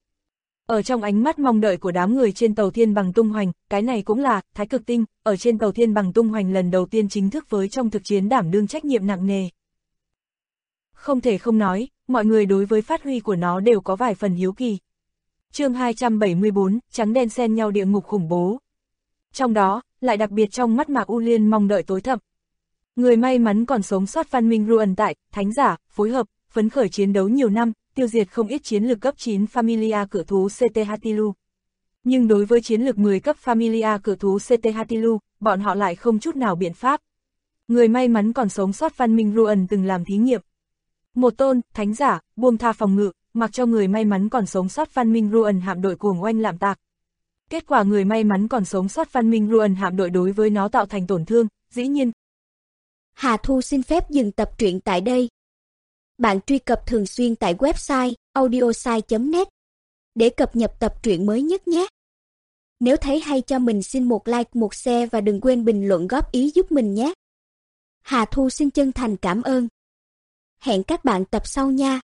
Ở trong ánh mắt mong đợi của đám người trên tàu thiên bằng tung hoành, cái này cũng là thái cực tinh, ở trên tàu thiên bằng tung hoành lần đầu tiên chính thức với trong thực chiến đảm đương trách nhiệm nặng nề. Không thể không nói, mọi người đối với phát huy của nó đều có vài phần hiếu kỳ. Chương 274, trắng đen xen nhau địa ngục khủng bố. Trong đó, lại đặc biệt trong mắt Mạc U Liên mong đợi tối thầm. Người may mắn còn sống sót văn minh Ruan tại, thánh giả, phối hợp, phấn khởi chiến đấu nhiều năm, tiêu diệt không ít chiến lược cấp 9 Familia cự thú CT Hatilu. Nhưng đối với chiến lược 10 cấp Familia cự thú CT Hatilu, bọn họ lại không chút nào biện pháp. Người may mắn còn sống sót văn minh Ruan từng làm thí nghiệm. Một tôn, thánh giả, buông tha phòng ngự, mặc cho người may mắn còn sống sót văn minh Ruan hạm đội cuồng oanh lạm tạc. Kết quả người may mắn còn sống sót văn minh Ruan hạm đội đối với nó tạo thành tổn thương, dĩ nhiên. Hà Thu xin phép dừng tập truyện tại đây. Bạn truy cập thường xuyên tại website audiosai.net để cập nhật tập truyện mới nhất nhé. Nếu thấy hay cho mình xin một like, một share và đừng quên bình luận góp ý giúp mình nhé. Hà Thu xin chân thành cảm ơn. Hẹn các bạn tập sau nha.